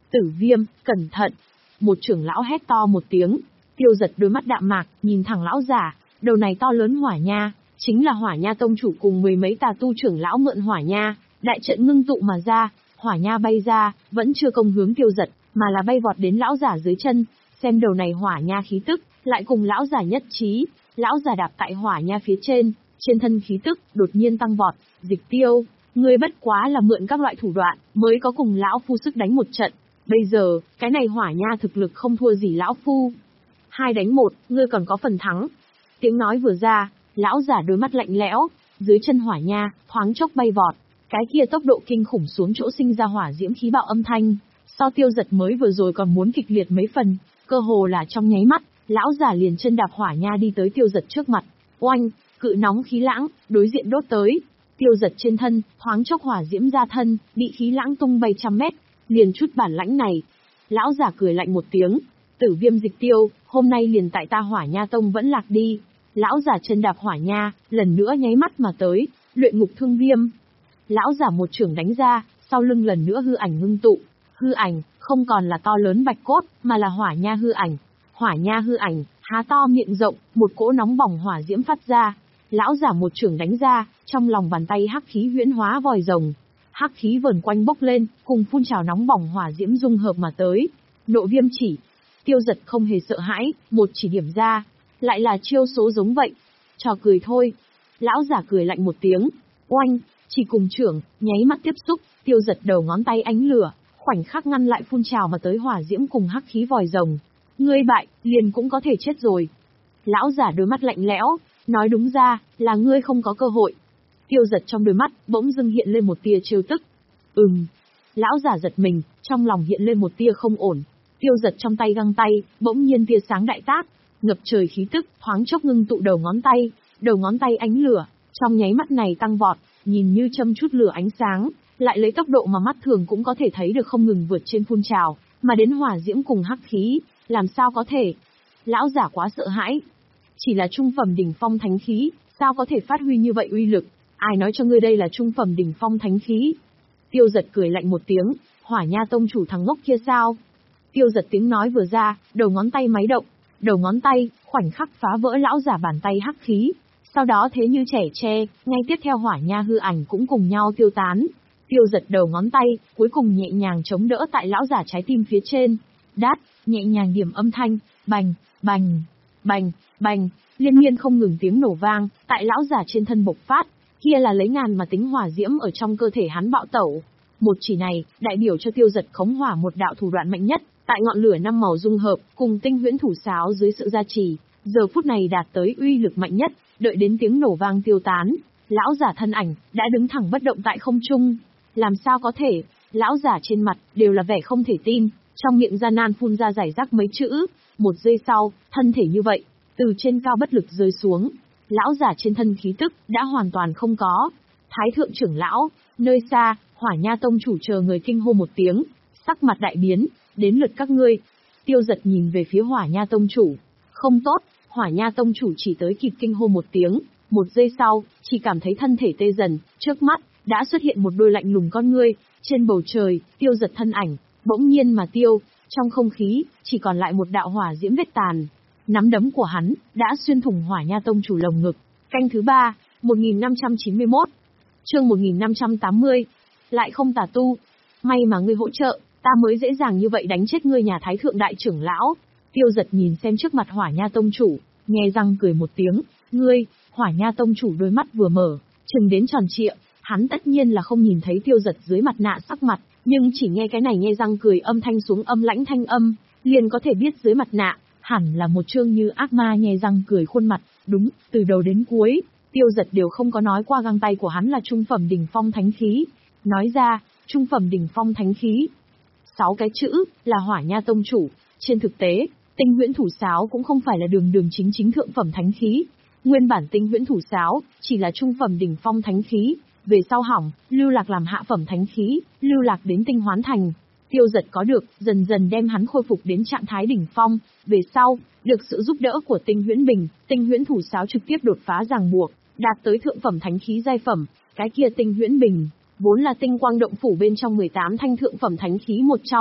[SPEAKER 1] Tử Viêm, cẩn thận. Một trưởng lão hét to một tiếng. Tiêu Giật đôi mắt đạm mạc, nhìn thẳng lão giả, đầu này to lớn hỏa nha, chính là Hỏa Nha tông chủ cùng mười mấy tà tu trưởng lão mượn hỏa nha, đại trận ngưng tụ mà ra, hỏa nha bay ra, vẫn chưa công hướng Tiêu Giật, mà là bay vọt đến lão giả dưới chân, xem đầu này hỏa nha khí tức, lại cùng lão giả nhất trí, lão giả đạp tại hỏa nha phía trên, trên thân khí tức đột nhiên tăng vọt, Dịch Tiêu, ngươi bất quá là mượn các loại thủ đoạn, mới có cùng lão phu sức đánh một trận, bây giờ, cái này hỏa nha thực lực không thua gì lão phu. Hai đánh một, ngươi còn có phần thắng. Tiếng nói vừa ra, lão giả đôi mắt lạnh lẽo, dưới chân hỏa nha, thoáng chốc bay vọt, cái kia tốc độ kinh khủng xuống chỗ sinh ra hỏa diễm khí bạo âm thanh, so Tiêu Giật mới vừa rồi còn muốn kịch liệt mấy phần, cơ hồ là trong nháy mắt, lão giả liền chân đạp hỏa nha đi tới Tiêu Giật trước mặt, oanh, cự nóng khí lãng, đối diện đốt tới. Tiêu Giật trên thân, thoáng chốc hỏa diễm ra thân, bị khí lãng tung bay trăm mét, liền chút bản lãnh này. Lão giả cười lạnh một tiếng, Tử Viêm Dịch Tiêu, hôm nay liền tại ta Hỏa Nha tông vẫn lạc đi. Lão giả chân đạp hỏa nha, lần nữa nháy mắt mà tới, luyện ngục thương viêm. Lão giả một trưởng đánh ra, sau lưng lần nữa hư ảnh ngưng tụ. Hư ảnh, không còn là to lớn bạch cốt, mà là hỏa nha hư ảnh. Hỏa nha hư ảnh, há to miệng rộng, một cỗ nóng bỏng hỏa diễm phát ra. Lão giả một trưởng đánh ra, trong lòng bàn tay hắc khí huyễn hóa vòi rồng. Hắc khí vờn quanh bốc lên, cùng phun trào nóng bỏng hỏa diễm dung hợp mà tới. Nộ viêm chỉ. Tiêu Giật không hề sợ hãi, một chỉ điểm ra. Lại là chiêu số giống vậy. Trò cười thôi. Lão giả cười lạnh một tiếng. Oanh, chỉ cùng trưởng, nháy mắt tiếp xúc, Tiêu Giật đầu ngón tay ánh lửa, khoảnh khắc ngăn lại phun trào mà tới hỏa diễm cùng hắc khí vòi rồng. Ngươi bại, liền cũng có thể chết rồi. Lão giả đôi mắt lạnh lẽo, nói đúng ra, là ngươi không có cơ hội. Tiêu Giật trong đôi mắt, bỗng dưng hiện lên một tia trêu tức. Ừm. Lão giả giật mình, trong lòng hiện lên một tia không ổn. Tiêu Giật trong tay găng tay, bỗng nhiên tia sáng đại tác, ngập trời khí tức, thoáng chốc ngưng tụ đầu ngón tay, đầu ngón tay ánh lửa, trong nháy mắt này tăng vọt, nhìn như châm chút lửa ánh sáng, lại lấy tốc độ mà mắt thường cũng có thể thấy được không ngừng vượt trên phun trào, mà đến hỏa diễm cùng hắc khí, làm sao có thể? Lão giả quá sợ hãi. Chỉ là trung phẩm đỉnh phong thánh khí, sao có thể phát huy như vậy uy lực? Ai nói cho ngươi đây là trung phẩm đỉnh phong thánh khí? Tiêu Giật cười lạnh một tiếng, Hỏa Nha tông chủ thằng ngốc kia sao? Tiêu Giật tiếng nói vừa ra, đầu ngón tay máy động, đầu ngón tay, khoảnh khắc phá vỡ lão giả bàn tay hắc khí. Sau đó thế như trẻ tre, ngay tiếp theo hỏa nha hư ảnh cũng cùng nhau tiêu tán. Tiêu Giật đầu ngón tay, cuối cùng nhẹ nhàng chống đỡ tại lão giả trái tim phía trên. Đát, nhẹ nhàng điểm âm thanh, bành, bành, bành, bành, liên miên không ngừng tiếng nổ vang, tại lão giả trên thân bộc phát, kia là lấy ngàn mà tính hỏa diễm ở trong cơ thể hắn bạo tẩu. Một chỉ này, đại biểu cho Tiêu Giật khống hỏa một đạo thủ đoạn mạnh nhất, tại ngọn lửa năm màu dung hợp, cùng tinh huyễn thủ sáo dưới sự gia trì, giờ phút này đạt tới uy lực mạnh nhất, đợi đến tiếng nổ vang tiêu tán, lão giả thân ảnh đã đứng thẳng bất động tại không trung. Làm sao có thể? Lão giả trên mặt đều là vẻ không thể tin, trong miệng gian nan phun ra giải rác mấy chữ, một giây sau, thân thể như vậy, từ trên cao bất lực rơi xuống. Lão giả trên thân khí tức đã hoàn toàn không có. Thái thượng trưởng lão, nơi xa, Hỏa Nha tông chủ chờ người kinh hô một tiếng, sắc mặt đại biến, đến lượt các ngươi. Tiêu Giật nhìn về phía Hỏa Nha tông chủ. Không tốt, Hỏa Nha tông chủ chỉ tới kịp kinh hô một tiếng, một giây sau, chỉ cảm thấy thân thể tê dần, trước mắt đã xuất hiện một đôi lạnh lùng con ngươi, trên bầu trời, Tiêu Giật thân ảnh bỗng nhiên mà tiêu, trong không khí chỉ còn lại một đạo hỏa diễm vết tàn. Nắm đấm của hắn đã xuyên thủng Hỏa Nha tông chủ lồng ngực. Canh thứ ba, một nghìn năm trăm chín mươi mốt. Chương một nghìn năm trăm tám mươi. Lại không tà tu. May mà ngươi hỗ trợ, ta mới dễ dàng như vậy đánh chết ngươi nhà Thái thượng đại trưởng lão. Tiêu Giật nhìn xem trước mặt Hỏa Nha tông chủ, nghe răng cười một tiếng, ngươi. Hỏa Nha tông chủ đôi mắt vừa mở, trừng đến tròn trịa, hắn tất nhiên là không nhìn thấy Tiêu Giật dưới mặt nạ sắc mặt, nhưng chỉ nghe cái này nghe răng cười âm thanh xuống âm lãnh thanh âm, liền có thể biết dưới mặt nạ hẳn là một trương như ác ma nghe răng cười khuôn mặt. Đúng, từ đầu đến cuối, Tiêu Giật đều không có nói qua găng tay của hắn là trung phẩm đỉnh phong thánh khí. Nói ra, trung phẩm đỉnh phong thánh khí. Sáu cái chữ, là Hỏa Nha tông chủ. Trên thực tế, tinh huyễn thủ sáo cũng không phải là đường đường chính chính thượng phẩm thánh khí. Nguyên bản tinh huyễn thủ sáo, chỉ là trung phẩm đỉnh phong thánh khí. Về sau hỏng, lưu lạc làm hạ phẩm thánh khí, lưu lạc đến tinh hoán thành. Tiêu Giật có được, dần dần đem hắn khôi phục đến trạng thái đỉnh phong. Về sau, được sự giúp đỡ của tinh huyễn bình, tinh huyễn thủ sáo trực tiếp đột phá ràng buộc, đạt tới thượng phẩm thánh khí giai phẩm. Cái kia tinh huyễn bình, vốn là tinh quang động phủ bên trong mười tám thanh thượng phẩm thánh khí một trong,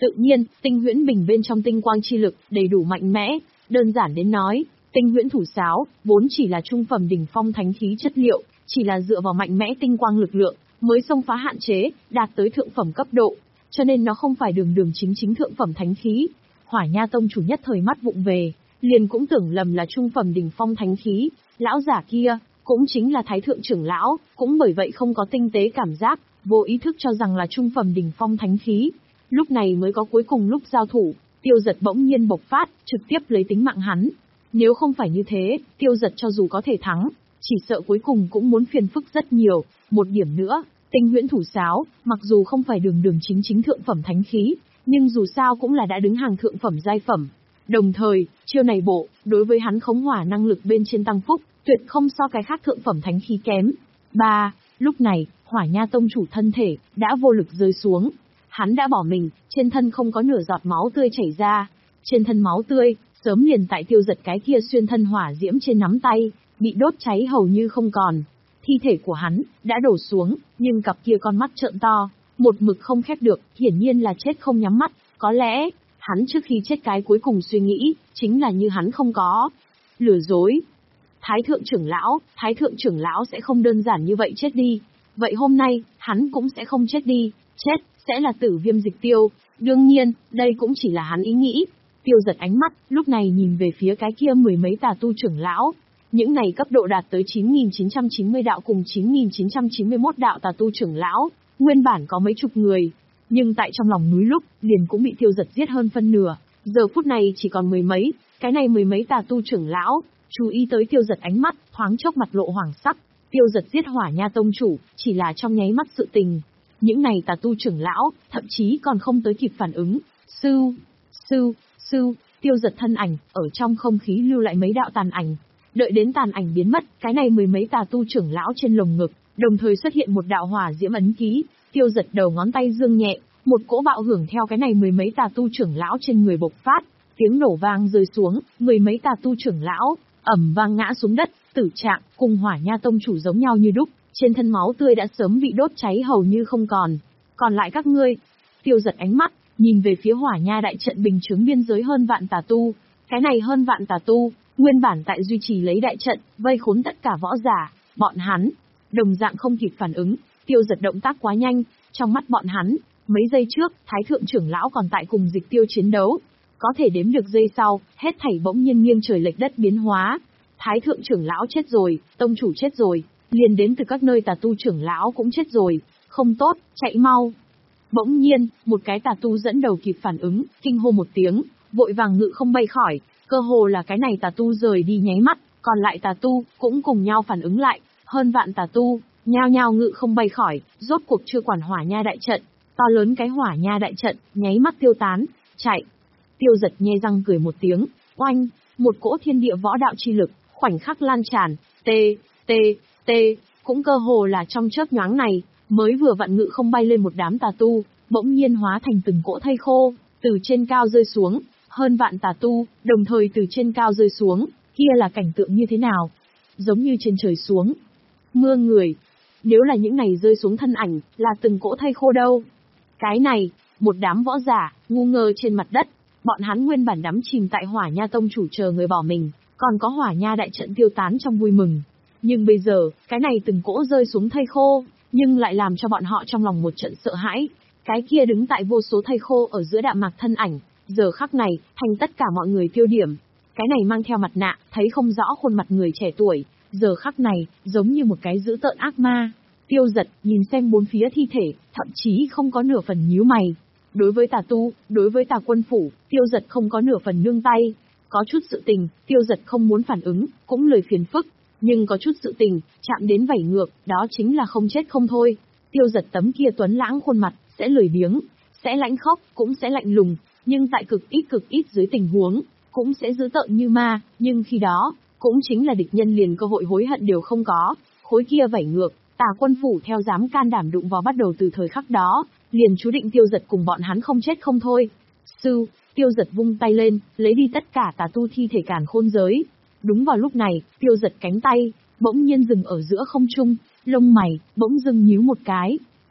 [SPEAKER 1] Tự nhiên, tinh huyễn bình bên trong tinh quang chi lực, đầy đủ mạnh mẽ, đơn giản đến nói, tinh huyễn thủ sáo, vốn chỉ là trung phẩm đỉnh phong thánh khí chất liệu, chỉ là dựa vào mạnh mẽ tinh quang lực lượng, mới xông phá hạn chế, đạt tới thượng phẩm cấp độ, cho nên nó không phải đường đường chính chính thượng phẩm thánh khí. Hỏa Nha tông chủ nhất thời mắt vụng về, liền cũng tưởng lầm là trung phẩm đỉnh phong thánh khí, lão giả kia, cũng chính là thái thượng trưởng lão, cũng bởi vậy không có tinh tế cảm giác, vô ý thức cho rằng là trung phẩm đỉnh phong thánh khí. Lúc này mới có cuối cùng lúc giao thủ, Tiêu Dật bỗng nhiên bộc phát, trực tiếp lấy tính mạng hắn. Nếu không phải như thế, Tiêu Dật cho dù có thể thắng, chỉ sợ cuối cùng cũng muốn phiền phức rất nhiều. Một điểm nữa, tinh huyễn thủ sáo, mặc dù không phải đường đường chính chính thượng phẩm thánh khí, nhưng dù sao cũng là đã đứng hàng thượng phẩm giai phẩm. Đồng thời, chiêu này bộ, đối với hắn khống hỏa năng lực bên trên tăng phúc, tuyệt không so cái khác thượng phẩm thánh khí kém. ba. Lúc này, Hỏa Nha tông chủ thân thể, đã vô lực rơi xuống. Hắn đã bỏ mình, trên thân không có nửa giọt máu tươi chảy ra. Trên thân máu tươi, sớm liền tại Tiêu Dật cái kia xuyên thân hỏa diễm trên nắm tay, bị đốt cháy hầu như không còn. Thi thể của hắn, đã đổ xuống, nhưng cặp kia con mắt trợn to, một mực không khép được, hiển nhiên là chết không nhắm mắt. Có lẽ, hắn trước khi chết cái cuối cùng suy nghĩ, chính là như hắn không có. Lừa dối. Thái thượng trưởng lão, thái thượng trưởng lão sẽ không đơn giản như vậy chết đi. Vậy hôm nay, hắn cũng sẽ không chết đi, chết, sẽ là tử viêm dịch tiêu. Đương nhiên, đây cũng chỉ là hắn ý nghĩ. Tiêu Dật ánh mắt, lúc này nhìn về phía cái kia mười mấy tà tu trưởng lão. Những này cấp độ đạt tới chín nghìn chín trăm chín mươi đạo cùng chín nghìn chín trăm chín mươi mốt đạo tà tu trưởng lão, nguyên bản có mấy chục người. Nhưng tại trong lòng núi lúc, liền cũng bị Tiêu Dật giết hơn phân nửa. Giờ phút này chỉ còn mười mấy, cái này mười mấy tà tu trưởng lão, chú ý tới Tiêu Dật ánh mắt, thoáng chốc mặt lộ hoàng sắc. Tiêu Dật giết Hỏa Nha tông chủ, chỉ là trong nháy mắt sự tình. Những này tà tu trưởng lão, thậm chí còn không tới kịp phản ứng. Sư, sư, sư, Tiêu Dật thân ảnh, ở trong không khí lưu lại mấy đạo tàn ảnh. Đợi đến tàn ảnh biến mất, cái này mười mấy tà tu trưởng lão trên lồng ngực, đồng thời xuất hiện một đạo hỏa diễm ấn ký. Tiêu Dật đầu ngón tay dương nhẹ, một cỗ bạo hưởng theo cái này mười mấy tà tu trưởng lão trên người bộc phát, tiếng nổ vang rơi xuống, mười mấy tà tu trưởng lão ầm vang ngã xuống đất, tử trạng cùng Hỏa Nha tông chủ giống nhau như đúc, trên thân máu tươi đã sớm bị đốt cháy hầu như không còn. Còn lại các ngươi, Tiêu Dật ánh mắt nhìn về phía Hỏa Nha đại trận bình chướng biên giới hơn vạn tà tu, cái này hơn vạn tà tu, nguyên bản tại duy trì lấy đại trận, vây khốn tất cả võ giả, bọn hắn đồng dạng không kịp phản ứng. Tiêu Dật động tác quá nhanh, trong mắt bọn hắn, mấy giây trước, Thái thượng trưởng lão còn tại cùng Dịch Tiêu chiến đấu, có thể đếm được giây sau, hết thảy bỗng nhiên nghiêng trời lệch đất biến hóa. Thái thượng trưởng lão chết rồi, tông chủ chết rồi, liền đến từ các nơi tà tu trưởng lão cũng chết rồi, không tốt, chạy mau. Bỗng nhiên, một cái tà tu dẫn đầu kịp phản ứng, kinh hô một tiếng, vội vàng ngự không bay khỏi, cơ hồ là cái này tà tu rời đi nháy mắt, còn lại tà tu cũng cùng nhau phản ứng lại, hơn vạn tà tu nhao nhao ngự không bay khỏi, rốt cuộc chưa quản Hỏa Nha đại trận, to lớn cái Hỏa Nha đại trận nháy mắt tiêu tán, chạy. Tiêu Dật nhe răng cười một tiếng, oanh, một cỗ thiên địa võ đạo chi lực khoảnh khắc lan tràn, tê, tê, tê, cũng cơ hồ là trong chớp nhoáng này, mới vừa vặn ngự không bay lên một đám tà tu, bỗng nhiên hóa thành từng cỗ thây khô, từ trên cao rơi xuống, hơn vạn tà tu, đồng thời từ trên cao rơi xuống, kia là cảnh tượng như thế nào? Giống như trên trời xuống mưa người. Nếu là những này rơi xuống thân ảnh, là từng cỗ thây khô đâu? Cái này, một đám võ giả, ngu ngơ trên mặt đất, bọn hắn nguyên bản đắm chìm tại Hỏa Nha tông chủ chờ người bỏ mình, còn có Hỏa Nha đại trận tiêu tán trong vui mừng. Nhưng bây giờ, cái này từng cỗ rơi xuống thây khô, nhưng lại làm cho bọn họ trong lòng một trận sợ hãi. Cái kia đứng tại vô số thây khô ở giữa đạm mạc thân ảnh, giờ khắc này, thành tất cả mọi người tiêu điểm. Cái này mang theo mặt nạ, thấy không rõ khuôn mặt người trẻ tuổi, giờ khắc này, giống như một cái dữ tợn ác ma. Tiêu Dật nhìn xem bốn phía thi thể, thậm chí không có nửa phần nhíu mày. Đối với tà tu, đối với tà quân phủ, Tiêu Dật không có nửa phần nương tay. Có chút sự tình, Tiêu Dật không muốn phản ứng, cũng lời phiền phức. Nhưng có chút sự tình, chạm đến vảy ngược, đó chính là không chết không thôi. Tiêu Dật tấm kia tuấn lãng khuôn mặt, sẽ lười biếng, sẽ lãnh khốc, cũng sẽ lạnh lùng. Nhưng tại cực ít cực ít dưới tình huống, cũng sẽ dữ tợn như ma, nhưng khi đó, cũng chính là địch nhân liền cơ hội hối hận đều không có. Khối kia vảy ngược, tà quân phủ theo dám can đảm đụng vào bắt đầu từ thời khắc đó, liền chú định Tiêu Dật cùng bọn hắn không chết không thôi. Sư, Tiêu Dật vung tay lên, lấy đi tất cả tà tu thi thể càn khôn giới. Đúng vào lúc này, Tiêu Dật cánh tay, bỗng nhiên dừng ở giữa không trung, lông mày, bỗng dưng nhíu một cái.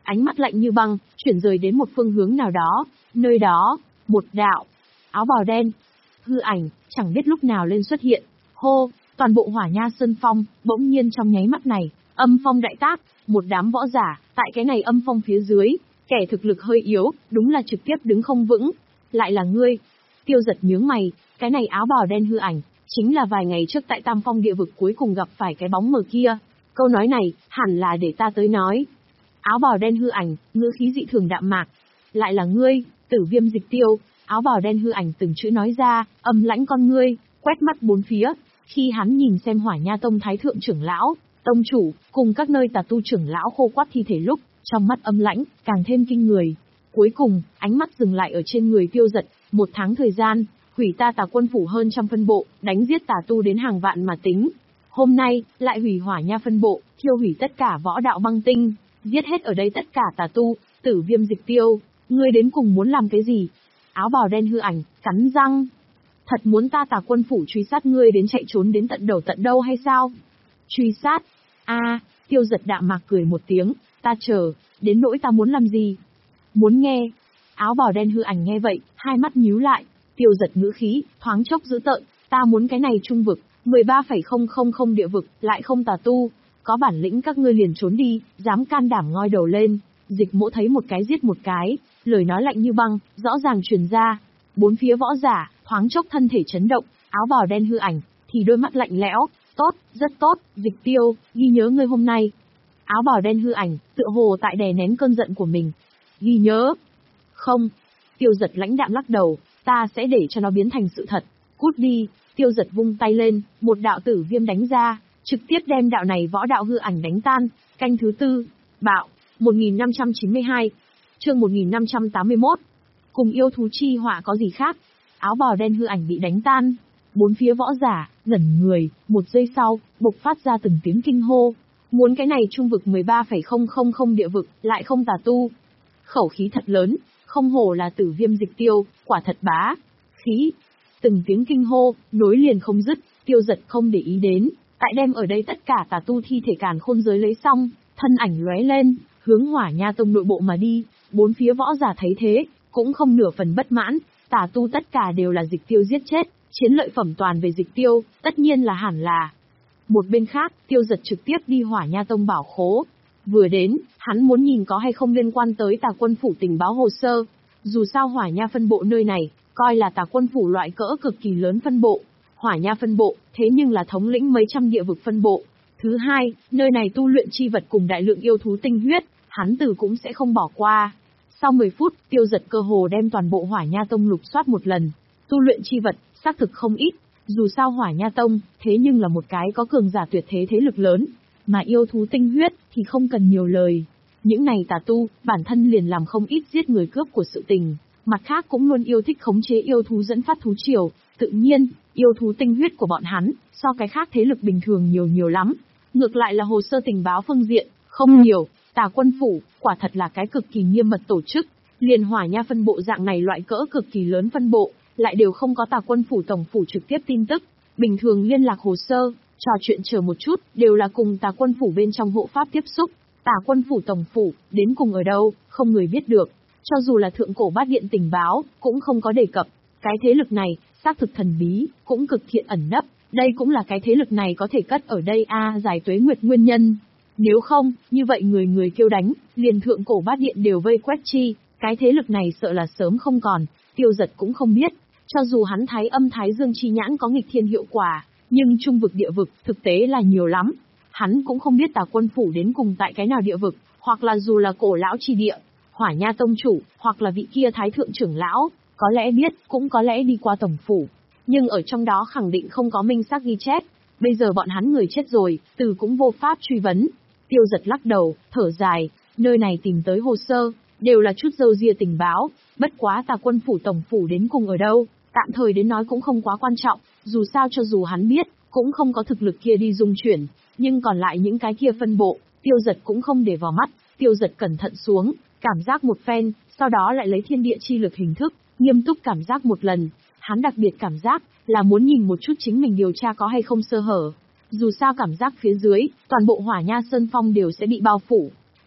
[SPEAKER 1] ánh mắt lạnh như băng, chuyển rời đến một phương hướng nào đó, nơi đó, một đạo, áo bào đen, hư ảnh, chẳng biết lúc nào lên xuất hiện, hô, toàn bộ Hỏa Nha Sơn Phong, bỗng nhiên trong nháy mắt này, âm phong đại tác, một đám võ giả, tại cái này âm phong phía dưới, kẻ thực lực hơi yếu, đúng là trực tiếp đứng không vững, lại là ngươi. Tiêu Giật nhướng mày, cái này áo bào đen hư ảnh, chính là vài ngày trước tại Tam Phong địa vực cuối cùng gặp phải cái bóng mờ kia, câu nói này, hẳn là để ta tới nói. Áo bào đen hư ảnh, ngữ khí dị thường đạm mạc, lại là ngươi, Tử Viêm Dịch Tiêu. Áo bào đen hư ảnh từng chữ nói ra, âm lãnh con ngươi, quét mắt bốn phía, khi hắn nhìn xem Hỏa Nha Tông Thái Thượng trưởng lão, tông chủ, cùng các nơi tà tu trưởng lão khô quắt thi thể lúc, trong mắt âm lãnh, càng thêm kinh người. Cuối cùng, ánh mắt dừng lại ở trên người Tiêu Giật, một tháng thời gian, hủy ta Tà Quân phủ hơn trăm phân bộ, đánh giết tà tu đến hàng vạn mà tính. Hôm nay, lại hủy Hỏa Nha phân bộ, thiêu hủy tất cả võ đạo băng tinh, giết hết ở đây tất cả tà tu, Tử Viêm Dịch Tiêu, ngươi đến cùng muốn làm cái gì? Áo bào đen hư ảnh, cắn răng. Thật muốn ta Tà Quân phủ truy sát ngươi đến chạy trốn đến tận đầu tận đâu hay sao? Truy sát? A, à, Tiêu Giật đạm mạc cười một tiếng, ta chờ, đến nỗi ta muốn làm gì? Muốn nghe? Áo bào đen hư ảnh nghe vậy, hai mắt nhíu lại, Tiêu Giật ngữ khí, thoáng chốc dữ tợn, ta muốn cái này trung vực, mười ba phẩy không không không địa vực, lại không tà tu, có bản lĩnh các ngươi liền trốn đi, dám can đảm ngoi đầu lên. Dịch Mỗ thấy một cái giết một cái, lời nói lạnh như băng, rõ ràng truyền ra. Bốn phía võ giả, thoáng chốc thân thể chấn động, áo bào đen hư ảnh, thì đôi mắt lạnh lẽo, tốt, rất tốt, Dịch Tiêu, ghi nhớ ngươi hôm nay. Áo bào đen hư ảnh, tựa hồ tại đè nén cơn giận của mình. Ghi nhớ. Không. Tiêu Giật lãnh đạm lắc đầu, ta sẽ để cho nó biến thành sự thật. Cút đi. Tiêu Giật vung tay lên, một đạo tử viêm đánh ra, trực tiếp đem đạo này võ đạo hư ảnh đánh tan. Canh thứ tư. Bạo. một nghìn năm trăm chín mươi hai. Chương một nghìn năm trăm tám mươi mốt. Cùng yêu thú chi họa có gì khác? Áo bào đen hư ảnh bị đánh tan. Bốn phía võ giả, ngẩn người, một giây sau, bộc phát ra từng tiếng kinh hô. Muốn cái này trung vực mười ba phẩy không không không địa vực, lại không tà tu. Khẩu khí thật lớn, không hổ là Tử Viêm Dịch Tiêu, quả thật bá. Khí. Từng tiếng kinh hô, nối liền không dứt, Tiêu Giật không để ý đến, tại đem ở đây tất cả tà tu thi thể càn khôn giới lấy xong, thân ảnh lóe lên, hướng Hỏa Nha Tông nội bộ mà đi. Bốn phía võ giả thấy thế, cũng không nửa phần bất mãn, tà tu tất cả đều là Dịch Tiêu giết chết, chiến lợi phẩm toàn về Dịch Tiêu, tất nhiên là hẳn là. Một bên khác, Tiêu Giật trực tiếp đi Hỏa Nha Tông bảo khố. Vừa đến, hắn muốn nhìn có hay không liên quan tới Tà Quân phủ tình báo hồ sơ. Dù sao Hỏa Nha phân bộ nơi này, coi là Tà Quân phủ loại cỡ cực kỳ lớn phân bộ. Hỏa Nha phân bộ, thế nhưng là thống lĩnh mấy trăm địa vực phân bộ. Thứ hai, nơi này tu luyện chi vật cùng đại lượng yêu thú tinh huyết, hắn tử cũng sẽ không bỏ qua. Sau mười phút, Tiêu Giật cơ hồ đem toàn bộ Hỏa Nha Tông lục soát một lần. Tu luyện chi vật, xác thực không ít. Dù sao Hỏa Nha Tông, thế nhưng là một cái có cường giả tuyệt thế thế lực lớn. Mà yêu thú tinh huyết, thì không cần nhiều lời. Những này tà tu, bản thân liền làm không ít giết người cướp của sự tình. Mặt khác cũng luôn yêu thích khống chế yêu thú dẫn phát thú triều. Tự nhiên, yêu thú tinh huyết của bọn hắn, so cái khác thế lực bình thường nhiều nhiều lắm. Ngược lại là hồ sơ tình báo phương diện, không nhiều. Tà Quân phủ, quả thật là cái cực kỳ nghiêm mật tổ chức. Liền Hỏa Nha phân bộ dạng này loại cỡ cực kỳ lớn phân bộ, lại đều không có Tà Quân phủ tổng phủ trực tiếp tin tức. Bình thường liên lạc hồ sơ, trò chuyện chờ một chút, đều là cùng Tà Quân phủ bên trong hộ pháp tiếp xúc. Tà Quân phủ tổng phủ, đến cùng ở đâu, không người biết được. Cho dù là thượng cổ bát điện tình báo, cũng không có đề cập. Cái thế lực này, xác thực thần bí, cũng cực thiện ẩn nấp. Đây cũng là cái thế lực này có thể cất ở đây a à, dài tuế nguyệt nguyên nhân. Nếu không, như vậy người người kêu đánh, liền thượng cổ bát điện đều vây quét chi, cái thế lực này sợ là sớm không còn. Tiêu Giật cũng không biết, cho dù hắn thái âm thái dương chi nhãn có nghịch thiên hiệu quả, nhưng trung vực địa vực thực tế là nhiều lắm. Hắn cũng không biết Tà Quân phủ đến cùng tại cái nào địa vực, hoặc là dù là cổ lão chi địa, Hỏa Nha tông chủ, hoặc là vị kia thái thượng trưởng lão, có lẽ biết, cũng có lẽ đi qua tổng phủ, nhưng ở trong đó khẳng định không có minh xác ghi chép. Bây giờ bọn hắn người chết rồi, từ cũng vô pháp truy vấn. Tiêu Giật lắc đầu, thở dài, nơi này tìm tới hồ sơ, đều là chút râu ria tình báo, bất quá Tà Quân phủ tổng phủ đến cùng ở đâu, tạm thời đến nói cũng không quá quan trọng, dù sao cho dù hắn biết, cũng không có thực lực kia đi dung chuyển, nhưng còn lại những cái kia phân bộ, Tiêu Giật cũng không để vào mắt. Tiêu Giật cẩn thận xuống, cảm giác một phen, sau đó lại lấy thiên địa chi lực hình thức, nghiêm túc cảm giác một lần. Hắn đặc biệt cảm giác là muốn nhìn một chút chính mình điều tra có hay không sơ hở. Dù sao cảm giác phía dưới, toàn bộ Hỏa Nha Sơn Phong đều sẽ bị bao phủ.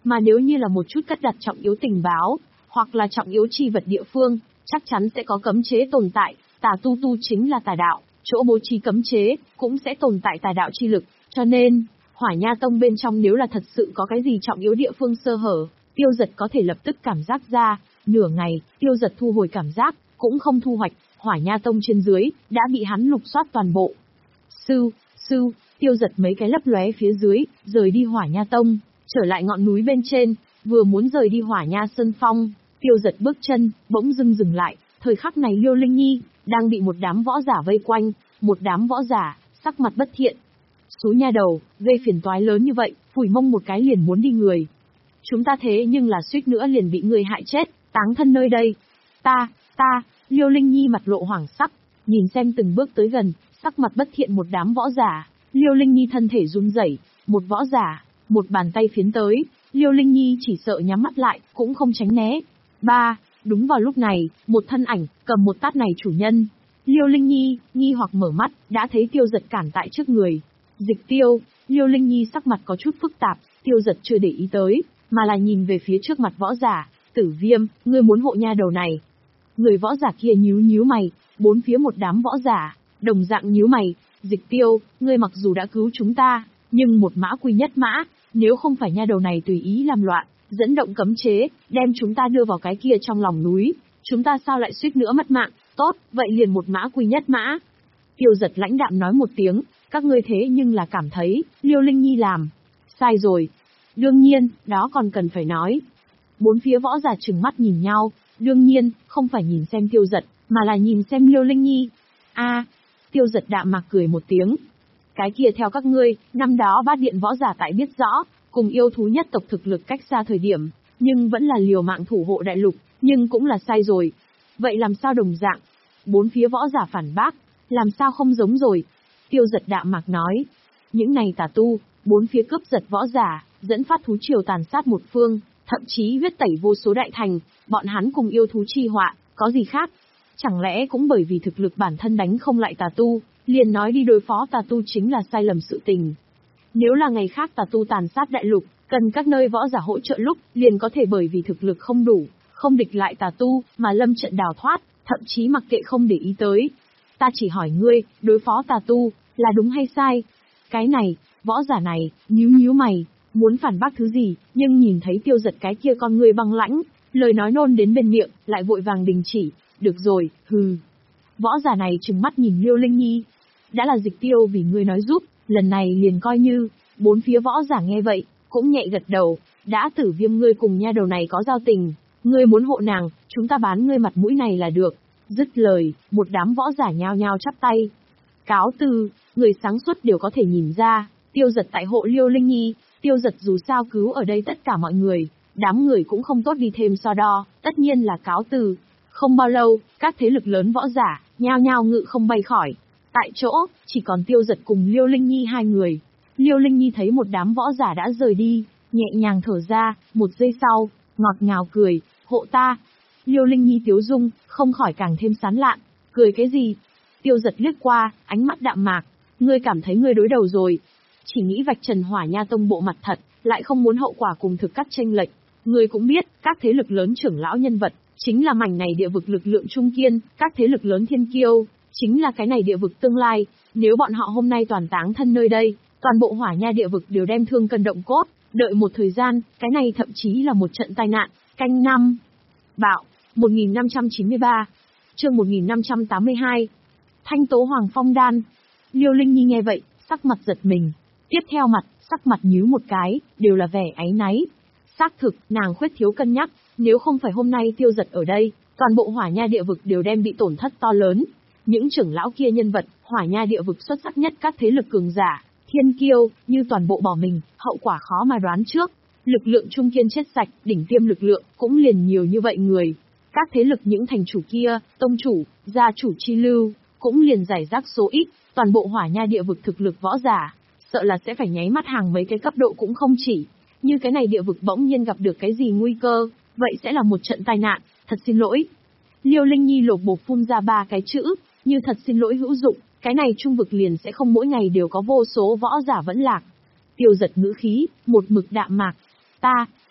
[SPEAKER 1] Mà nếu như là một chút cất đặt trọng yếu tình báo, hoặc là trọng yếu chi vật địa phương, chắc chắn sẽ có cấm chế tồn tại, tà tu tu chính là tà đạo, chỗ bố trí cấm chế, cũng sẽ tồn tại tà đạo chi lực, cho nên, Hỏa Nha Tông bên trong nếu là thật sự có cái gì trọng yếu địa phương sơ hở, Tiêu Giật có thể lập tức cảm giác ra, nửa ngày, Tiêu Giật thu hồi cảm giác, cũng không thu hoạch, Hỏa Nha Tông trên dưới, đã bị hắn lục soát toàn bộ. Sư, sư, Tiêu Giật mấy cái lấp lóe phía dưới, rời đi Hỏa Nha Tông, trở lại ngọn núi bên trên, vừa muốn rời đi Hỏa Nha Sơn Phong, Tiêu Giật bước chân, bỗng dưng dừng lại, thời khắc này Liêu Linh Nhi, đang bị một đám võ giả vây quanh, một đám võ giả, sắc mặt bất thiện. Số nha đầu, gây phiền toái lớn như vậy, phủi mông một cái liền muốn đi người. Chúng ta thế nhưng là suýt nữa liền bị người hại chết, táng thân nơi đây. Ta, ta, Liêu Linh Nhi mặt lộ hoảng sắc, nhìn xem từng bước tới gần, sắc mặt bất thiện một đám võ giả. Liêu Linh Nhi thân thể run rẩy, một võ giả, một bàn tay phiến tới, Liêu Linh Nhi chỉ sợ nhắm mắt lại, cũng không tránh né. Ba, đúng vào lúc này, một thân ảnh, cầm một tát này chủ nhân. Liêu Linh Nhi, nghi hoặc mở mắt, đã thấy Tiêu Giật cản tại trước người. Dịch Tiêu, Liêu Linh Nhi sắc mặt có chút phức tạp, Tiêu Giật chưa để ý tới, mà là nhìn về phía trước mặt võ giả. Tử Viêm, ngươi muốn hộ nha đầu này. Người võ giả kia nhíu nhíu mày, bốn phía một đám võ giả, đồng dạng nhíu mày. Dịch Tiêu, ngươi mặc dù đã cứu chúng ta, nhưng một mã quy nhất mã, nếu không phải nha đầu này tùy ý làm loạn, dẫn động cấm chế, đem chúng ta đưa vào cái kia trong lòng núi, chúng ta sao lại suýt nữa mất mạng, tốt, vậy liền một mã quy nhất mã. Tiêu Giật lãnh đạm nói một tiếng, các ngươi thế nhưng là cảm thấy, Liêu Linh Nhi làm. Sai rồi. Đương nhiên, đó còn cần phải nói. Bốn phía võ giả trừng mắt nhìn nhau, đương nhiên, không phải nhìn xem Tiêu Giật, mà là nhìn xem Liêu Linh Nhi. A, Tiêu Giật đạm mạc cười một tiếng. Cái kia theo các ngươi, năm đó Bát Điện võ giả tại biết rõ, cùng yêu thú nhất tộc thực lực cách xa thời điểm, nhưng vẫn là liều mạng thủ hộ đại lục, nhưng cũng là sai rồi. Vậy làm sao đồng dạng? Bốn phía võ giả phản bác, làm sao không giống rồi? Tiêu Giật đạm mạc nói, những này tà tu, bốn phía cướp giật võ giả, dẫn phát thú triều tàn sát một phương, thậm chí huyết tẩy vô số đại thành, bọn hắn cùng yêu thú chi họa, có gì khác? Chẳng lẽ cũng bởi vì thực lực bản thân đánh không lại tà tu, liền nói đi đối phó tà tu chính là sai lầm sự tình. Nếu là ngày khác tà tu tàn sát đại lục, cần các nơi võ giả hỗ trợ lúc, liền có thể bởi vì thực lực không đủ, không địch lại tà tu, mà lâm trận đào thoát, thậm chí mặc kệ không để ý tới. Ta chỉ hỏi ngươi, đối phó tà tu, là đúng hay sai? Cái này, võ giả này, nhíu nhíu mày, muốn phản bác thứ gì, nhưng nhìn thấy Tiêu Giật cái kia con người băng lãnh, lời nói nôn đến bên miệng, lại vội vàng đình chỉ. Được rồi, hừ. Võ giả này trừng mắt nhìn Liêu Linh Nhi. Đã là Dịch Tiêu vì ngươi nói giúp, lần này liền coi như. Bốn phía võ giả nghe vậy, cũng nhẹ gật đầu. Đã Tử Viêm ngươi cùng nha đầu này có giao tình, ngươi muốn hộ nàng, chúng ta bán ngươi mặt mũi này là được. Dứt lời, một đám võ giả nhao nhao chắp tay. Cáo từ, người sáng suốt đều có thể nhìn ra, Tiêu Giật tại hộ Liêu Linh Nhi, Tiêu Giật dù sao cứu ở đây tất cả mọi người, đám người cũng không tốt đi thêm so đo, tất nhiên là cáo từ. Không bao lâu, các thế lực lớn võ giả, nhao nhao ngự không bay khỏi. Tại chỗ, chỉ còn Tiêu Giật cùng Liêu Linh Nhi hai người. Liêu Linh Nhi thấy một đám võ giả đã rời đi, nhẹ nhàng thở ra, một giây sau, ngọt ngào cười, hộ ta. Liêu Linh Nhi tiếu dung, không khỏi càng thêm sán lạn, cười cái gì? Tiêu Giật liếc qua, ánh mắt đạm mạc, ngươi cảm thấy ngươi đối đầu rồi. Chỉ nghĩ vạch trần Hỏa Nha Tông bộ mặt thật, lại không muốn hậu quả cùng thực cắt chênh lệch. Ngươi cũng biết, các thế lực lớn trưởng lão nhân vật, chính là mảnh này địa vực lực lượng trung kiên, các thế lực lớn thiên kiêu, chính là cái này địa vực tương lai, nếu bọn họ hôm nay toàn táng thân nơi đây, toàn bộ Hỏa Nha địa vực đều đem thương cân động cốt, đợi một thời gian, cái này thậm chí là một trận tai nạn. Canh năm. Bạo, một nghìn năm trăm chín mươi ba. Chương một nghìn năm trăm tám mươi hai. Thanh Tố Hoàng Phong Đan. Liêu Linh Nhi nghe vậy, sắc mặt giật mình. Tiếp theo mặt, sắc mặt nhíu một cái, đều là vẻ áy náy. Xác thực, nàng khuyết thiếu cân nhắc, nếu không phải hôm nay Tiêu Giật ở đây, toàn bộ Hỏa Nha địa vực đều đem bị tổn thất to lớn. Những trưởng lão kia nhân vật, Hỏa Nha địa vực xuất sắc nhất các thế lực cường giả, thiên kiêu, như toàn bộ bỏ mình, hậu quả khó mà đoán trước. Lực lượng trung kiên chết sạch, đỉnh tiêm lực lượng, cũng liền nhiều như vậy người. Các thế lực những thành chủ kia, tông chủ, gia chủ chi lưu, cũng liền giải rác số ít, toàn bộ Hỏa Nha địa vực thực lực võ giả, sợ là sẽ phải nháy mắt hàng mấy cái cấp độ cũng không chỉ. Như cái này địa vực bỗng nhiên gặp được cái gì nguy cơ, vậy sẽ là một trận tai nạn, thật xin lỗi. Liêu Linh Nhi lột bột phun ra ba cái chữ, như thật xin lỗi hữu dụng, cái này trung vực liền sẽ không mỗi ngày đều có vô số võ giả vẫn lạc. Tiêu Giật ngữ khí, một mực đạm mạc. Ta,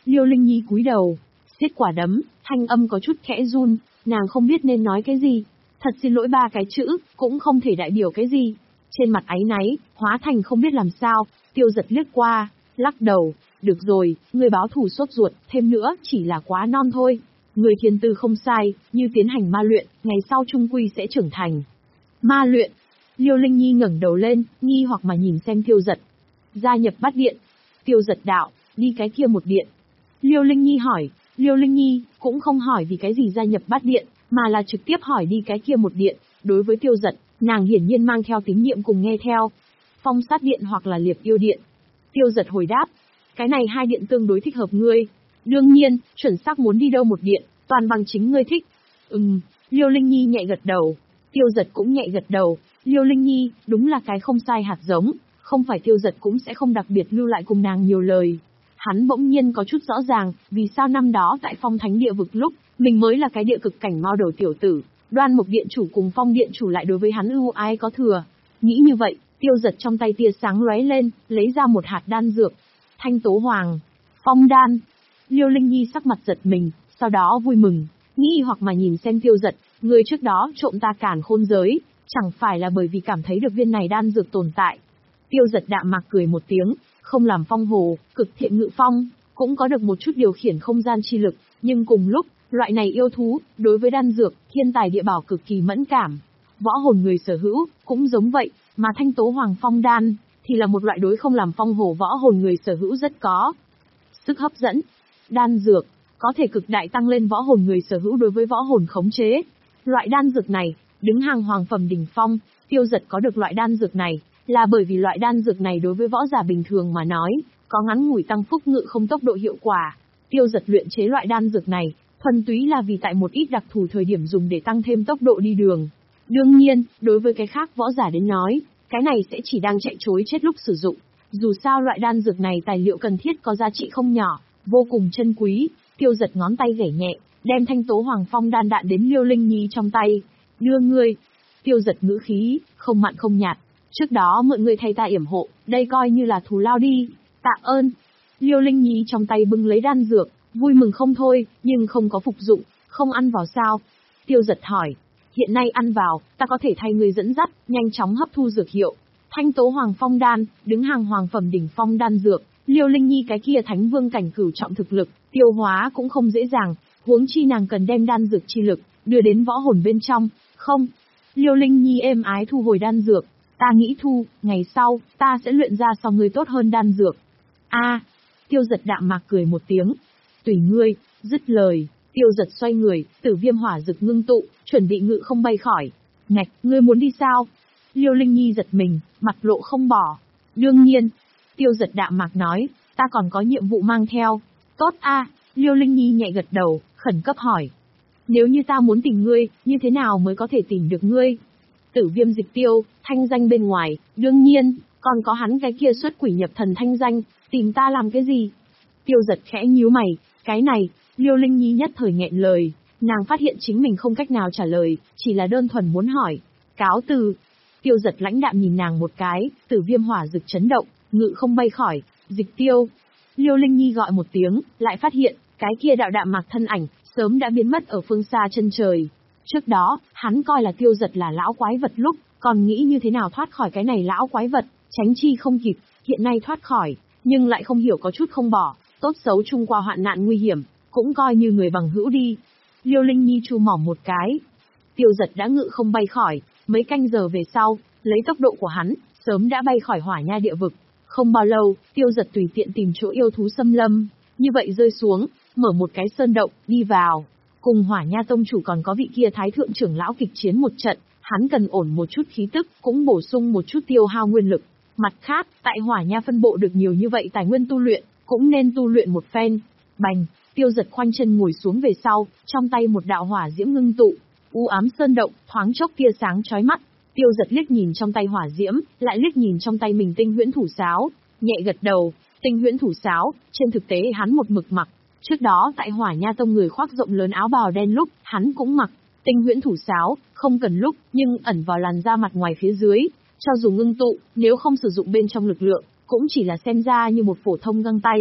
[SPEAKER 1] Liêu Linh Nhi cúi đầu, siết quả đấm, thanh âm có chút khẽ run, nàng không biết nên nói cái gì. Thật xin lỗi ba cái chữ, cũng không thể đại biểu cái gì. Trên mặt áy náy, hóa thành không biết làm sao, Tiêu Giật liếc qua, lắc đầu, được rồi, người báo thù sốt ruột, thêm nữa, chỉ là quá non thôi. Người thiên tư không sai, như tiến hành ma luyện, ngày sau trung quy sẽ trưởng thành. Ma luyện. Liêu Linh Nhi ngẩng đầu lên, nghi hoặc mà nhìn xem Tiêu Giật. Gia nhập Bát Điện. Tiêu Giật đạo, đi cái kia một điện. Liêu Linh Nhi hỏi, Liêu Linh Nhi cũng không hỏi vì cái gì gia nhập Bát Điện, mà là trực tiếp hỏi đi cái kia một điện. Đối với Tiêu Giật, nàng hiển nhiên mang theo tín nhiệm cùng nghe theo. Phong Sát Điện hoặc là Liệp Yêu Điện. Tiêu Giật hồi đáp, cái này hai điện tương đối thích hợp ngươi. Đương nhiên, chuẩn xác muốn đi đâu một điện, toàn bằng chính ngươi thích. Ừm, Liêu Linh Nhi nhẹ gật đầu. Tiêu Giật cũng nhẹ gật đầu. Liêu Linh Nhi, đúng là cái không sai hạt giống, không phải Tiêu Giật cũng sẽ không đặc biệt lưu lại cùng nàng nhiều lời. Hắn bỗng nhiên có chút rõ ràng, vì sao năm đó tại Phong Thánh Địa vực lúc, mình mới là cái địa cực cảnh mao đầu tiểu tử, Đoan Mộc Điện chủ cùng Phong Điện chủ lại đối với hắn ưu ái có thừa. Nghĩ như vậy, Tiêu Giật trong tay tia sáng lóe lên, lấy ra một hạt đan dược. Thanh Tố Hoàng, Phong đan. Liêu Linh Nhi sắc mặt giật mình, sau đó vui mừng, nghĩ hoặc mà nhìn xem Tiêu Giật, người trước đó trộm ta Càn Khôn giới, chẳng phải là bởi vì cảm thấy được viên này đan dược tồn tại. Tiêu Giật đạm mạc cười một tiếng, không làm phong hồ, cực thiện ngự phong, cũng có được một chút điều khiển không gian chi lực, nhưng cùng lúc, loại này yêu thú, đối với đan dược, thiên tài địa bảo cực kỳ mẫn cảm. Võ hồn người sở hữu, cũng giống vậy, mà Thanh Tố Hoàng Phong đan, thì là một loại đối không làm phong hồ võ hồn người sở hữu rất có sức hấp dẫn. Đan dược, có thể cực đại tăng lên võ hồn người sở hữu đối với võ hồn khống chế. Loại đan dược này, đứng hàng hoàng phẩm đỉnh phong, Tiêu Giật có được loại đan dược này, là bởi vì loại đan dược này đối với võ giả bình thường mà nói, có ngắn ngủi tăng phúc ngự không tốc độ hiệu quả. Tiêu Giật luyện chế loại đan dược này, thuần túy là vì tại một ít đặc thù thời điểm dùng để tăng thêm tốc độ đi đường. Đương nhiên, đối với cái khác võ giả đến nói, cái này sẽ chỉ đang chạy trối chết lúc sử dụng. Dù sao loại đan dược này tài liệu cần thiết có giá trị không nhỏ, vô cùng chân quý. Tiêu Giật ngón tay gảy nhẹ, đem Thanh Tố Hoàng Phong đan đạn đến Liêu Linh Nhi trong tay. Đưa ngươi. Tiêu Giật ngữ khí, không mặn không nhạt. Trước đó mượn ngươi thay ta yểm hộ, đây coi như là thù lao đi. Tạ ơn. Liêu Linh Nhi trong tay bưng lấy đan dược, vui mừng không thôi, nhưng không có phục dụng, không ăn vào sao? Tiêu Giật hỏi. Hiện nay ăn vào, ta có thể thay ngươi dẫn dắt, nhanh chóng hấp thu dược hiệu. Thanh Tố Hoàng Phong đan, đứng hàng hoàng phẩm đỉnh phong đan dược, Liêu Linh Nhi cái kia thánh vương cảnh cửu trọng thực lực, tiêu hóa cũng không dễ dàng, huống chi nàng cần đem đan dược chi lực đưa đến võ hồn bên trong. Không. Liêu Linh Nhi êm ái thu hồi đan dược, ta nghĩ thu, ngày sau, ta sẽ luyện ra so ngươi tốt hơn đan dược. A. À, Tiêu Giật đạm mạc cười một tiếng. Tùy ngươi. Dứt lời, Tiêu Giật xoay người, tử viêm hỏa dực ngưng tụ, chuẩn bị ngự không bay khỏi. Ngạch, ngươi muốn đi sao? Liêu Linh Nhi giật mình, mặt lộ không bỏ. Đương nhiên. Tiêu Giật đạm mạc nói, ta còn có nhiệm vụ mang theo. Tốt a. À, Liêu Linh Nhi nhẹ gật đầu, khẩn cấp hỏi. Nếu như ta muốn tìm ngươi, như thế nào mới có thể tìm được ngươi? Tử viêm dịch tiêu, thanh danh bên ngoài, đương nhiên, còn có hắn cái kia xuất quỷ nhập thần thanh danh, tìm ta làm cái gì? Tiêu Giật khẽ nhíu mày, cái này, Liêu Linh Nhi nhất thời nghẹn lời, nàng phát hiện chính mình không cách nào trả lời, chỉ là đơn thuần muốn hỏi. Cáo từ. Tiêu Giật lãnh đạm nhìn nàng một cái, tử viêm hỏa dực chấn động, ngự không bay khỏi. Dịch tiêu. Liêu Linh Nhi gọi một tiếng, lại phát hiện, cái kia đạo đạm mạc thân ảnh, sớm đã biến mất ở phương xa chân trời. Trước đó, hắn coi là Tiêu Giật là lão quái vật lúc, còn nghĩ như thế nào thoát khỏi cái này lão quái vật, tránh chi không kịp, hiện nay thoát khỏi, nhưng lại không hiểu có chút không bỏ, tốt xấu chung qua hoạn nạn nguy hiểm, cũng coi như người bằng hữu đi. Liêu Linh Nhi chu mỏng một cái. Tiêu Giật đã ngự không bay khỏi, mấy canh giờ về sau, lấy tốc độ của hắn, sớm đã bay khỏi hỏa nha địa vực. Không bao lâu, Tiêu Giật tùy tiện tìm chỗ yêu thú xâm lâm, như vậy rơi xuống, mở một cái sơn động, đi vào. Cùng hỏa nha tông chủ còn có vị kia thái thượng trưởng lão kịch chiến một trận, hắn cần ổn một chút khí tức, cũng bổ sung một chút tiêu hao nguyên lực. Mặt khác, tại hỏa nha phân bộ được nhiều như vậy tài nguyên tu luyện, cũng nên tu luyện một phen. Bành, Tiêu Giật khoanh chân ngồi xuống về sau, trong tay một đạo hỏa diễm ngưng tụ, u ám sơn động, thoáng chốc tia sáng chói mắt. Tiêu Giật liếc nhìn trong tay hỏa diễm, lại liếc nhìn trong tay mình tinh huyễn thủ sáo, nhẹ gật đầu. Tinh huyễn thủ sáo, trên thực tế hắn một mực mặc. Trước đó tại hỏa nha tông người khoác rộng lớn áo bào đen lúc, hắn cũng mặc. Tinh huyễn thủ sáo, không cần lúc, nhưng ẩn vào làn da mặt ngoài phía dưới. Cho dù ngưng tụ, nếu không sử dụng bên trong lực lượng, cũng chỉ là xem ra như một phổ thông găng tay.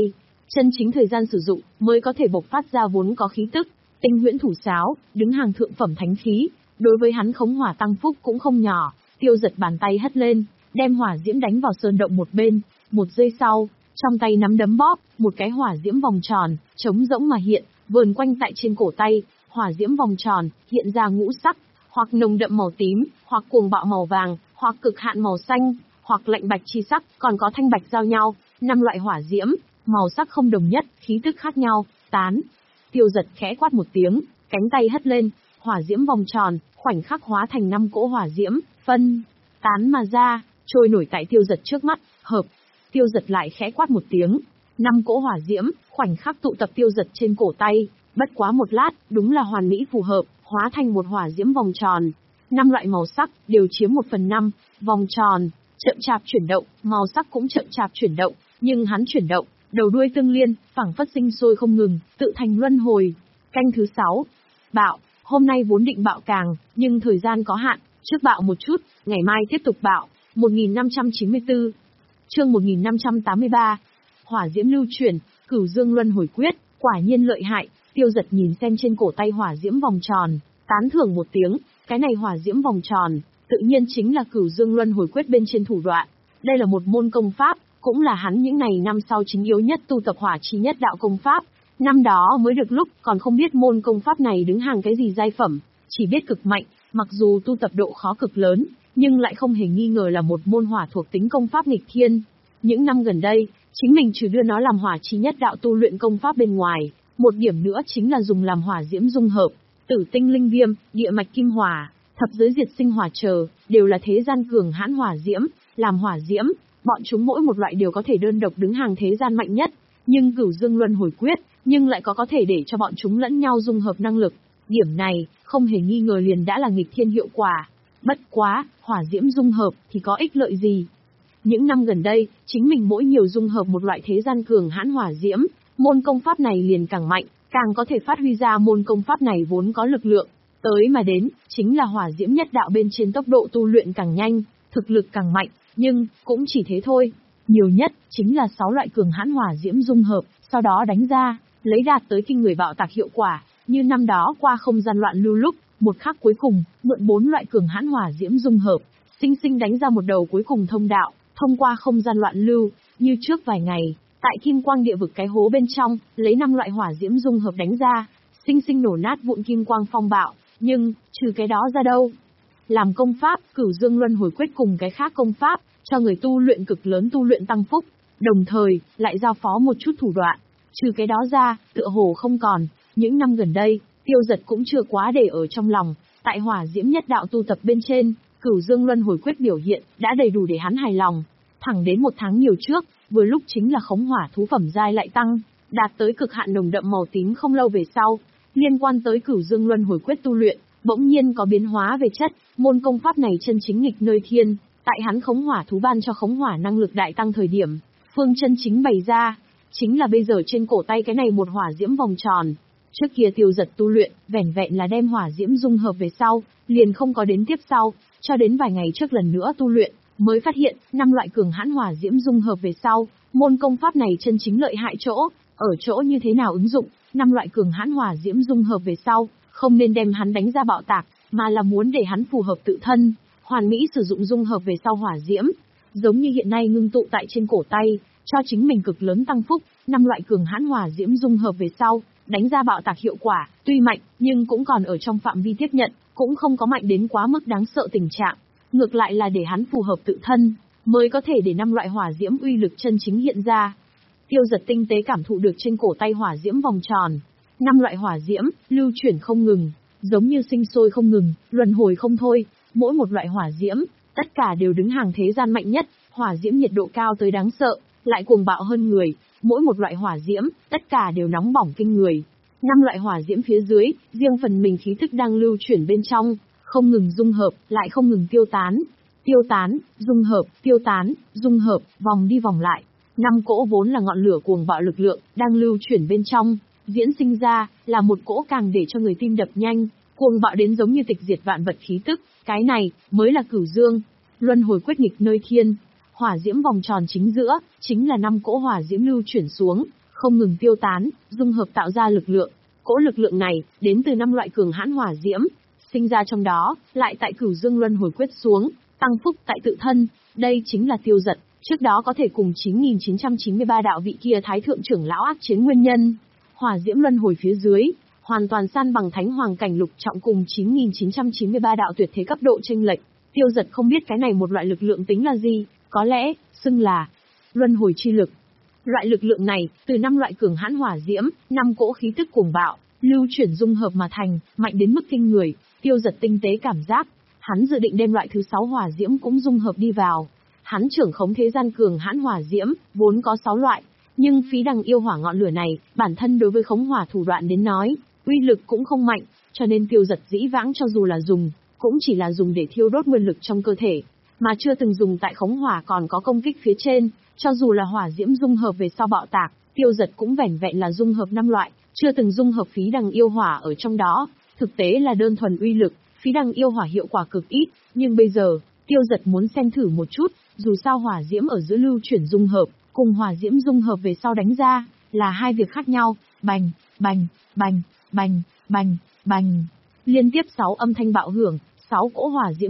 [SPEAKER 1] Chân chính thời gian sử dụng mới có thể bộc phát ra vốn có khí tức. Tinh huyễn thủ sáo, đứng hàng thượng phẩm thánh khí, đối với hắn khống hỏa tăng phúc cũng không nhỏ. Tiêu Giật bàn tay hất lên, đem hỏa diễm đánh vào sơn động một bên. Một giây sau, trong tay nắm đấm bóp, một cái hỏa diễm vòng tròn, trống rỗng mà hiện, vờn quanh tại trên cổ tay. Hỏa diễm vòng tròn hiện ra ngũ sắc, hoặc nồng đậm màu tím, hoặc cuồng bạo màu vàng, hoặc cực hạn màu xanh, hoặc lạnh bạch chi sắc, còn có thanh bạch giao nhau. Năm loại hỏa diễm, màu sắc không đồng nhất, khí tức khác nhau, tán. Tiêu Giật khẽ quát một tiếng, cánh tay hất lên, hỏa diễm vòng tròn, khoảnh khắc hóa thành năm cỗ hỏa diễm, phân, tán mà ra, trôi nổi tại Tiêu Giật trước mắt, hợp. Tiêu Giật lại khẽ quát một tiếng, năm cỗ hỏa diễm, khoảnh khắc tụ tập Tiêu Giật trên cổ tay, bất quá một lát, đúng là hoàn mỹ phù hợp, hóa thành một hỏa diễm vòng tròn. Năm loại màu sắc, đều chiếm một phần năm, vòng tròn, chậm chạp chuyển động, màu sắc cũng chậm chạp chuyển động, nhưng hắn chuyển động, đầu đuôi tương liên, phảng phất sinh sôi không ngừng, tự thành luân hồi. Canh thứ sáu, bạo, hôm nay vốn định bạo càng, nhưng thời gian có hạn, trước bạo một chút, ngày mai tiếp tục bạo. một nghìn năm trăm chín mươi tư, chương một nghìn năm trăm tám mươi ba, hỏa diễm lưu chuyển, cửu dương luân hồi quyết, quả nhiên lợi hại. Tiêu Giật nhìn xem trên cổ tay hỏa diễm vòng tròn, tán thưởng một tiếng, cái này hỏa diễm vòng tròn, tự nhiên chính là cửu dương luân hồi quyết bên trên thủ đoạn. Đây là một môn công pháp, cũng là hắn những ngày năm sau chính yếu nhất tu tập hỏa chi nhất đạo công pháp. Năm đó mới được lúc còn không biết môn công pháp này đứng hàng cái gì giai phẩm, chỉ biết cực mạnh, mặc dù tu tập độ khó cực lớn, nhưng lại không hề nghi ngờ là một môn hỏa thuộc tính công pháp nghịch thiên. Những năm gần đây, chính mình trừ đưa nó làm hỏa chi nhất đạo tu luyện công pháp bên ngoài, một điểm nữa chính là dùng làm hỏa diễm dung hợp, tử tinh linh viêm, địa mạch kim hỏa, thập giới diệt sinh hỏa chờ, đều là thế gian cường hãn hỏa diễm, làm hỏa diễm, bọn chúng mỗi một loại đều có thể đơn độc đứng hàng thế gian mạnh nhất, nhưng cửu dương luân hồi quyết, nhưng lại có có thể để cho bọn chúng lẫn nhau dung hợp năng lực. Điểm này, không hề nghi ngờ liền đã là nghịch thiên hiệu quả. Bất quá, hỏa diễm dung hợp thì có ích lợi gì? Những năm gần đây, chính mình mỗi nhiều dung hợp một loại thế gian cường hãn hỏa diễm, môn công pháp này liền càng mạnh, càng có thể phát huy ra môn công pháp này vốn có lực lượng. Tới mà đến, chính là hỏa diễm nhất đạo bên trên tốc độ tu luyện càng nhanh, thực lực càng mạnh, nhưng, cũng chỉ thế thôi. Nhiều nhất, chính là sáu loại cường hãn hỏa diễm dung hợp, sau đó đánh ra, lấy đạt tới kinh người bạo tạc hiệu quả, như năm đó qua không gian loạn lưu lúc, một khắc cuối cùng, mượn bốn loại cường hãn hỏa diễm dung hợp, sinh sinh đánh ra một đầu cuối cùng thông đạo, thông qua không gian loạn lưu, như trước vài ngày, tại kim quang địa vực cái hố bên trong, lấy năm loại hỏa diễm dung hợp đánh ra, sinh sinh nổ nát vụn kim quang phong bạo, nhưng, trừ cái đó ra đâu? Làm công pháp, cửu dương luân hồi quyết cùng cái khác công pháp, cho người tu luyện cực lớn tu luyện tăng phúc, đồng thời, lại giao phó một chút thủ đoạn. Trừ cái đó ra, tựa hồ không còn, những năm gần đây, Tiêu Giật cũng chưa quá để ở trong lòng, tại hỏa diễm nhất đạo tu tập bên trên, cửu dương luân hồi quyết biểu hiện, đã đầy đủ để hắn hài lòng. Thẳng đến một tháng nhiều trước, vừa lúc chính là khống hỏa thú phẩm giai lại tăng, đạt tới cực hạn nồng đậm màu tím không lâu về sau, liên quan tới cửu dương luân hồi quyết tu luyện, bỗng nhiên có biến hóa về chất, môn công pháp này chân chính nghịch nơi thiên, tại hắn khống hỏa thú ban cho khống hỏa năng lực đại tăng thời điểm, phương chân chính bày ra, chính là bây giờ trên cổ tay cái này một hỏa diễm vòng tròn. Trước kia Tiêu Giật tu luyện, vẻn vẹn là đem hỏa diễm dung hợp về sau, liền không có đến tiếp sau, cho đến vài ngày trước lần nữa tu luyện, mới phát hiện, năm loại cường hãn hỏa diễm dung hợp về sau, môn công pháp này chân chính lợi hại chỗ, ở chỗ như thế nào ứng dụng, năm loại cường hãn hỏa diễm dung hợp về sau, không nên đem hắn đánh ra bạo tạc, mà là muốn để hắn phù hợp tự thân, hoàn mỹ sử dụng dung hợp về sau hỏa diễm, giống như hiện nay ngưng tụ tại trên cổ tay, cho chính mình cực lớn tăng phúc, năm loại cường hãn hỏa diễm dung hợp về sau, đánh ra bạo tạc hiệu quả, tuy mạnh, nhưng cũng còn ở trong phạm vi tiếp nhận, cũng không có mạnh đến quá mức đáng sợ tình trạng, ngược lại là để hắn phù hợp tự thân, mới có thể để năm loại hỏa diễm uy lực chân chính hiện ra. Tiêu Giật tinh tế cảm thụ được trên cổ tay hỏa diễm vòng tròn, năm loại hỏa diễm lưu chuyển không ngừng, giống như sinh sôi không ngừng, luân hồi không thôi, mỗi một loại hỏa diễm, tất cả đều đứng hàng thế gian mạnh nhất, hỏa diễm nhiệt độ cao tới đáng sợ, lại cuồng bạo hơn người, mỗi một loại hỏa diễm, tất cả đều nóng bỏng kinh người. Năm loại hỏa diễm phía dưới, riêng phần mình khí thức đang lưu chuyển bên trong, không ngừng dung hợp, lại không ngừng tiêu tán. Tiêu tán, dung hợp, tiêu tán, dung hợp, vòng đi vòng lại. Năm cỗ vốn là ngọn lửa cuồng bạo lực lượng, đang lưu chuyển bên trong, diễn sinh ra, là một cỗ càng để cho người tim đập nhanh, cuồng bạo đến giống như tịch diệt vạn vật khí tức, cái này, mới là cửu dương, luân hồi quyết nghịch nơi thiên. Hỏa diễm vòng tròn chính giữa, chính là năm cỗ hỏa diễm lưu chuyển xuống, không ngừng tiêu tán, dung hợp tạo ra lực lượng. Cỗ lực lượng này, đến từ năm loại cường hãn hỏa diễm, sinh ra trong đó, lại tại Cửu Dương Luân Hồi Quyết xuống, tăng phúc tại tự thân, đây chính là Tiêu Dật, trước đó có thể cùng chín nghìn chín trăm chín mươi ba đạo vị kia Thái Thượng trưởng lão ác chiến nguyên nhân. Hỏa diễm luân hồi phía dưới, hoàn toàn san bằng Thánh Hoàng cảnh lục trọng cùng chín nghìn chín trăm chín mươi ba đạo tuyệt thế cấp độ chênh lệch. Tiêu Dật không biết cái này một loại lực lượng tính là gì, có lẽ, xưng là luân hồi chi lực. Loại lực lượng này, từ năm loại cường hãn hỏa diễm, năm cỗ khí tức cuồng bạo, lưu chuyển dung hợp mà thành, mạnh đến mức kinh người. Tiêu Dật tinh tế cảm giác, hắn dự định đem loại thứ sáu hỏa diễm cũng dung hợp đi vào. Hắn trưởng khống thế gian cường hãn hỏa diễm, vốn có sáu loại, nhưng phí đằng yêu hỏa ngọn lửa này, bản thân đối với khống hỏa thủ đoạn đến nói, uy lực cũng không mạnh, cho nên Tiêu Dật dĩ vãng cho dù là dùng, cũng chỉ là dùng để thiêu đốt nguyên lực trong cơ thể, mà chưa từng dùng tại khống hỏa còn có công kích phía trên, cho dù là hỏa diễm dung hợp về sau bạo tạc, Tiêu Dật cũng vẻn vẹn là dung hợp năm loại, chưa từng dung hợp phí đằng yêu hỏa ở trong đó, thực tế là đơn thuần uy lực, phí đằng yêu hỏa hiệu quả cực ít, nhưng bây giờ, Tiêu Dật muốn xem thử một chút, dù sao hỏa diễm ở giữa lưu chuyển dung hợp, cùng hỏa diễm dung hợp về sau đánh ra, là hai việc khác nhau, bành, bành, bành, bành, bành, bành. Liên tiếp sáu âm thanh bạo hưởng, sáu cỗ hỏa diễm